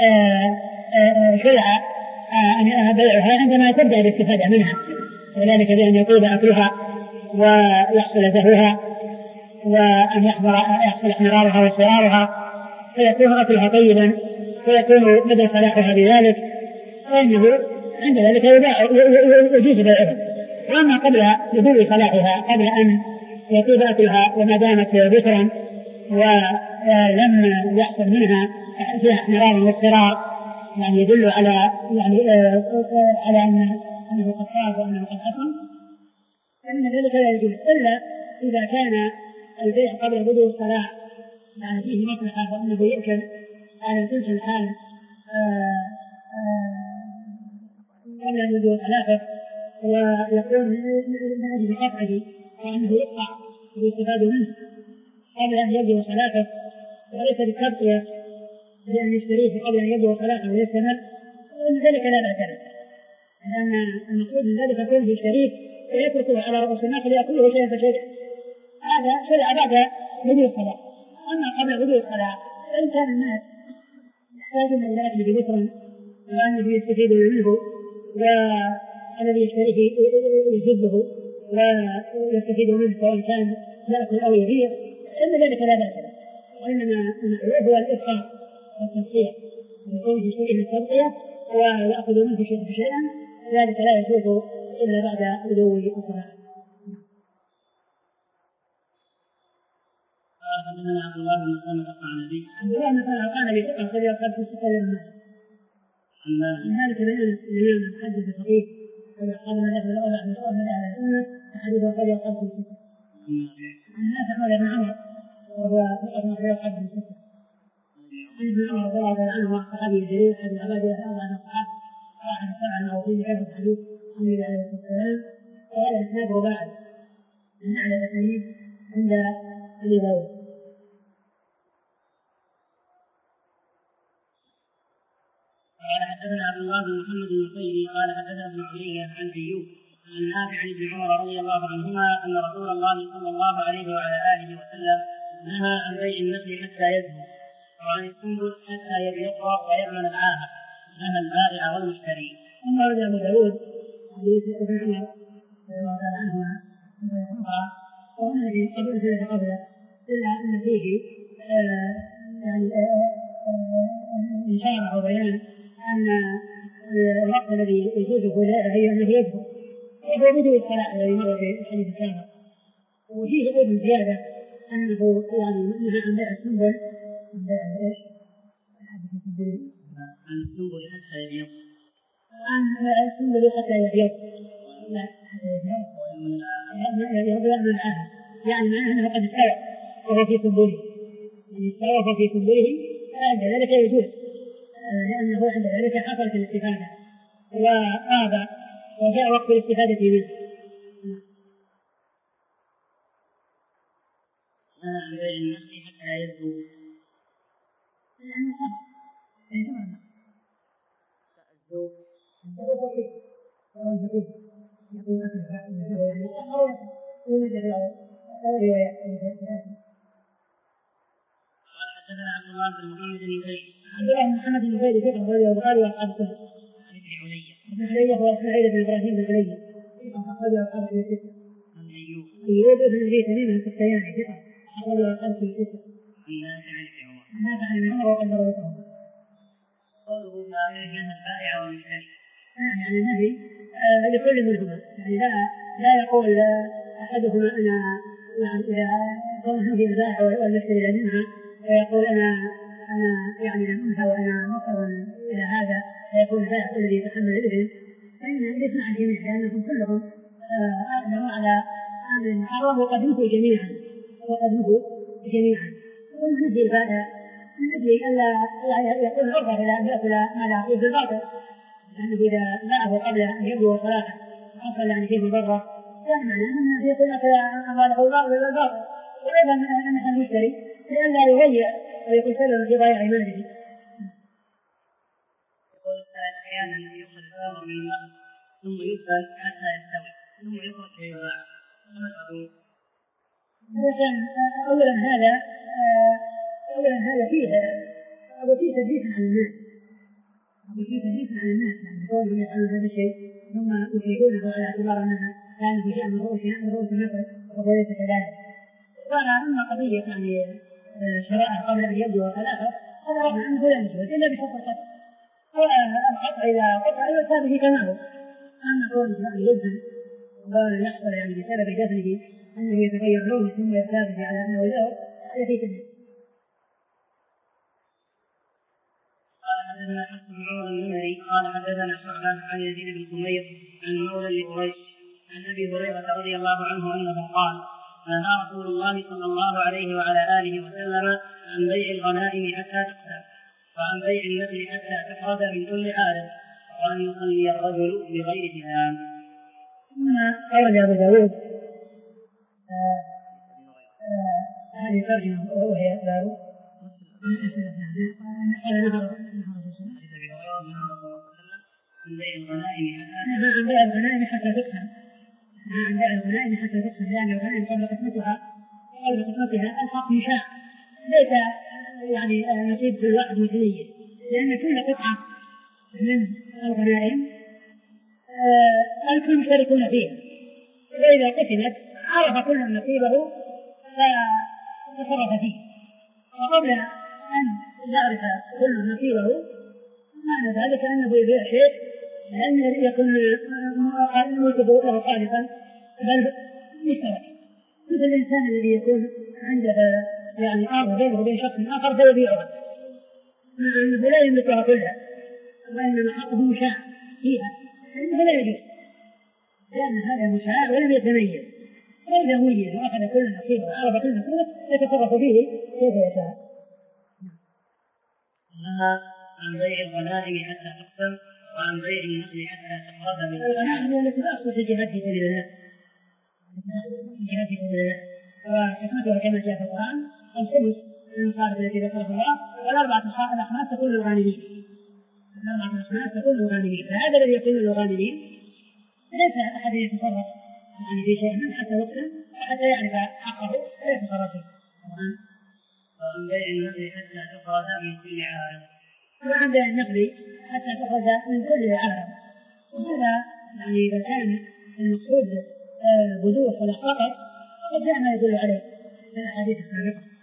شرع أن بيعها عندما تبدأ الاستفادة منها وذلك بأن يطيب أكلها ويحصل زهوها وأن يحصل احمرارها وصرارها فيكون أكلها طيبا ويكون مدى صلاحها بذلك فإنه عند ذلك يجوز بيعها. وأما قبل بدو صلاحها قبل أن يطيب أكلها وما دامت بكرا ولم يحصل منها فيها احمرار واصفرار يعني يدل على يعني آه آه على أن أنه قد فاز وأنه قد حصل فإن ذلك لا يجوز إلا إذا كان البيع قبل بدو الصلاح يعني فيه مصلحة وأنه يؤكل على تلك الحال قبل أن بدو صلاحه ويكون من أجل قطعه وأنه يقطع ويستفاد منه قبل أن يبدو صلاحه وليس بالتبقية بأن يشتريه قبل أن يبدو صلاحه ويستمر وأن ذلك لا بأس به لأن المقصود من ذلك يكون في الشريك ويتركه على رؤوس الناس ليأكله شيئا فشيئا هذا شرع بعد بدو الصلاة. أما قبل بدو الصلاة فإن كان الناس يحتاجون إلى أكل بذكر وأنه يستفيدون منه والذي يشتريه يجده ويستفيد منه سواء كان يأكل أو يبيع فإن ذلك لا بأس به وإنما هو الإفطار التنقية يكون في شيء من التنقية ويأخذ منه شيئا شيئا ذلك لا يجوز إلا بعد بدو الصلاة. حدثنا عبد الله بن مسلمة القعنبي. عبد الله بن مسلمة القعنبي ثقة أخرج أصحاب الستة إلا مالك. عن مالك بن أنس الإمام المحدث الفقيه قال من أخذ الأربع من أهل أهل السنة فحديث أخرج أصحاب الستة. عن نافع مولى بن عمر وهو ثقة أخرج أصحاب الستة. عن ابن عمر رضي الله عنه صحابي الجليل أحد العبادة الأربعة من الصحابة واحد السبعة المعروفين بحفظ الحديث عن النبي عليه الصلاة والسلام وهذا الإسناد رباعي من أعلى الأسانيد عند أبي داود. قال حدثنا عبد الله بن محمد النصيري قال حدثنا ابن علي عن ايوب عن نافع عن ابن عمر رضي الله عنهما ان رسول الله صلى الله عليه وعلى اله وسلم نهى عن بيع النخل حتى يزهو وعن السنبل حتى يبيض ويأمن العاهه نهى البائع والمشتري. ثم ورد ابو داود حديث ابن عمر رضي الله تعالى عنهما وهنا الذي قبل سنه قبله الا ان فيه آه يعني اشاره او بيان أن الوقت الذي يجوزه لا هي أنه يجب وهو بدون الصلاة الذي مر في الحديث السابق. وفيه أيضا زيادة أنه يعني نهى عن بيع السنبل عن بيع إيش؟ عن السنبل حتى يبيض عن بيع السنبل حتى يبيض لا حتى يبيض يبيض ويأمن العاهة يعني معناه أنه قد استوى وهو في سنبله يعني استوى وهو في سنبله فعند ذلك يجوز لأنه عند ذلك حصلت الاستفادة وآبى وجاء وقت الاستفادة منه. نهى عن بيع النخل حتى يزهو لأنه خبر يزهو الزهو بسيط وهو يقيم يقيم أكل الزهو يعني أو يوجد رواية. قال حدثنا عبد الله بن محمد بن زيد عبد الله بن محمد بن زيد ثقة أخرجه البخاري وأصحاب السنة. عن ابن علي ابن علي هو إسماعيل بن إبراهيم بن علي ثقة أخرجه أصحاب الستة. عن أيوب أيوب بن أبي تميم السختياني ثقة أخرجه أصحاب الستة. عن نافع عن ابن عمر عن نافع عن ابن عمر وقد رويته. قوله نهى البائع والمشتري يعني النهي لكل منهما يعني لا لا يقول أحدهما أنا يعني إذا كان نهي البائع والمشتري لمنها ويقول أنا أنا يعني لم أنهى وأنا مضطر إلى هذا فيكون البائع الذي يتحمل الإثم فإن يسمع الجميع لأنهم كلهم أقدموا على أمر حرام وقد نهوا جميعا وقد نهوا جميعا. ثم نهي البائع من أجل ألا يكون عرضة إلى أن يأكل ما لا فيه بالباطل لأنه إذا باعه قبل أن يبدو صلاحه حصل يعني فيه مضرة كان معناه أنه يكون أكل أمواله بالباطل. وأيضا أن المشتري لئلا يضيع ويكون سببا في ضياع ماله. يقول السائل أحيانا يخرج الثمر من الماء ثم يسأل حتى يستوي ثم يخرج فيباع فما تقول؟ أولا هذا أولا هذا فيه أو فيه تدليس عن الناس أو فيه تدليس عن الناس يعني كونهم يفعلون هذا الشيء ثم يفيدونه على اعتبار أنها كانت شيئا من رؤوس من رؤوس النفس وهو ليس كذلك. قال أما قضية يعني شرائع قبل أن يبدو ثلاثة هذا رغم أنه لا يجوز إلا بشرط القطع والقطع إذا قطع هذه كما هو. أما كونه يعني يدفن وقال يحصل يعني بسبب دفنه أنه يتغير لونه ثم يرتاد على أنه له هذا فيه تدليس. قال حدثنا حسن بن عمر النمري قال حدثنا شعبة عن يزيد بن سمير عن مولى لقريش عن أبي هريرة رضي الله عنه أنه قال نهى رسول الله صلى الله عليه وعلى آله وسلم عن بيع الغنائم حتى تقسم وعن بيع النخل حتى تحرد من كل عالم وأن يصلي الرجل بغير حزام. ثم أورد أبو داود هذه ترجمة وهي باب قال نهى عن بيع الغنائم عن بيع الغنائم حتى تقسم عن بيع الغنائم حتى تقسم لأن الغنائم قبل قسمتها قبل قسمتها الحق يشاع ليس يعني نصيب كل واحد متميز لأن كل قطعة من الغنائم الكل مشتركون فيها وإذا قسمت عرف كل نصيبه فتصرف فيه. وقبل أن يعرف كل نصيبه معنى ذلك أنه يبيع شيء لأن يكون ملكه له خالصا بل مشترك، مثل الإنسان الذي يكون عنده يعني أرض بينه وبين شخص آخر فيبيعها مع أنه لا يملكها كلها وإنما حقه مشاع فيها، فإنه لا يجوز لأن هذا مشاع ولم يتميز، وإذا ميز وأخذ كل نصيبه وعرف كل نصيبه يتصرف فيه كيف يشاء. نهى عن بيع الغنائم حتى تقسم وعن بيع النخل حتى تخرج من الغنائم هي التي تأصل في جهاد في سبيل الله، جهاد في سبيل الله وحكمتها كما جاء في القرآن الخمس من المصارف التي ذكرها الله، والأربعة الأخماس تكون للغانمين، الأربعة الأخماس تكون للغانمين، فهذا الذي يكون للغانمين ليس أحد يتصرف يعني في شيء من حتى يقسم حتى يعرف حقه ويتصرف فيه. وعن بيع النخل حتى تخرج من كل عارض، وعن بيع النخل حتى تخرج من كل عارض، وهذا يعني إذا كان المقصود بدو صلاح فقط فجاء ما يدل عليه في الأحاديث السابقة.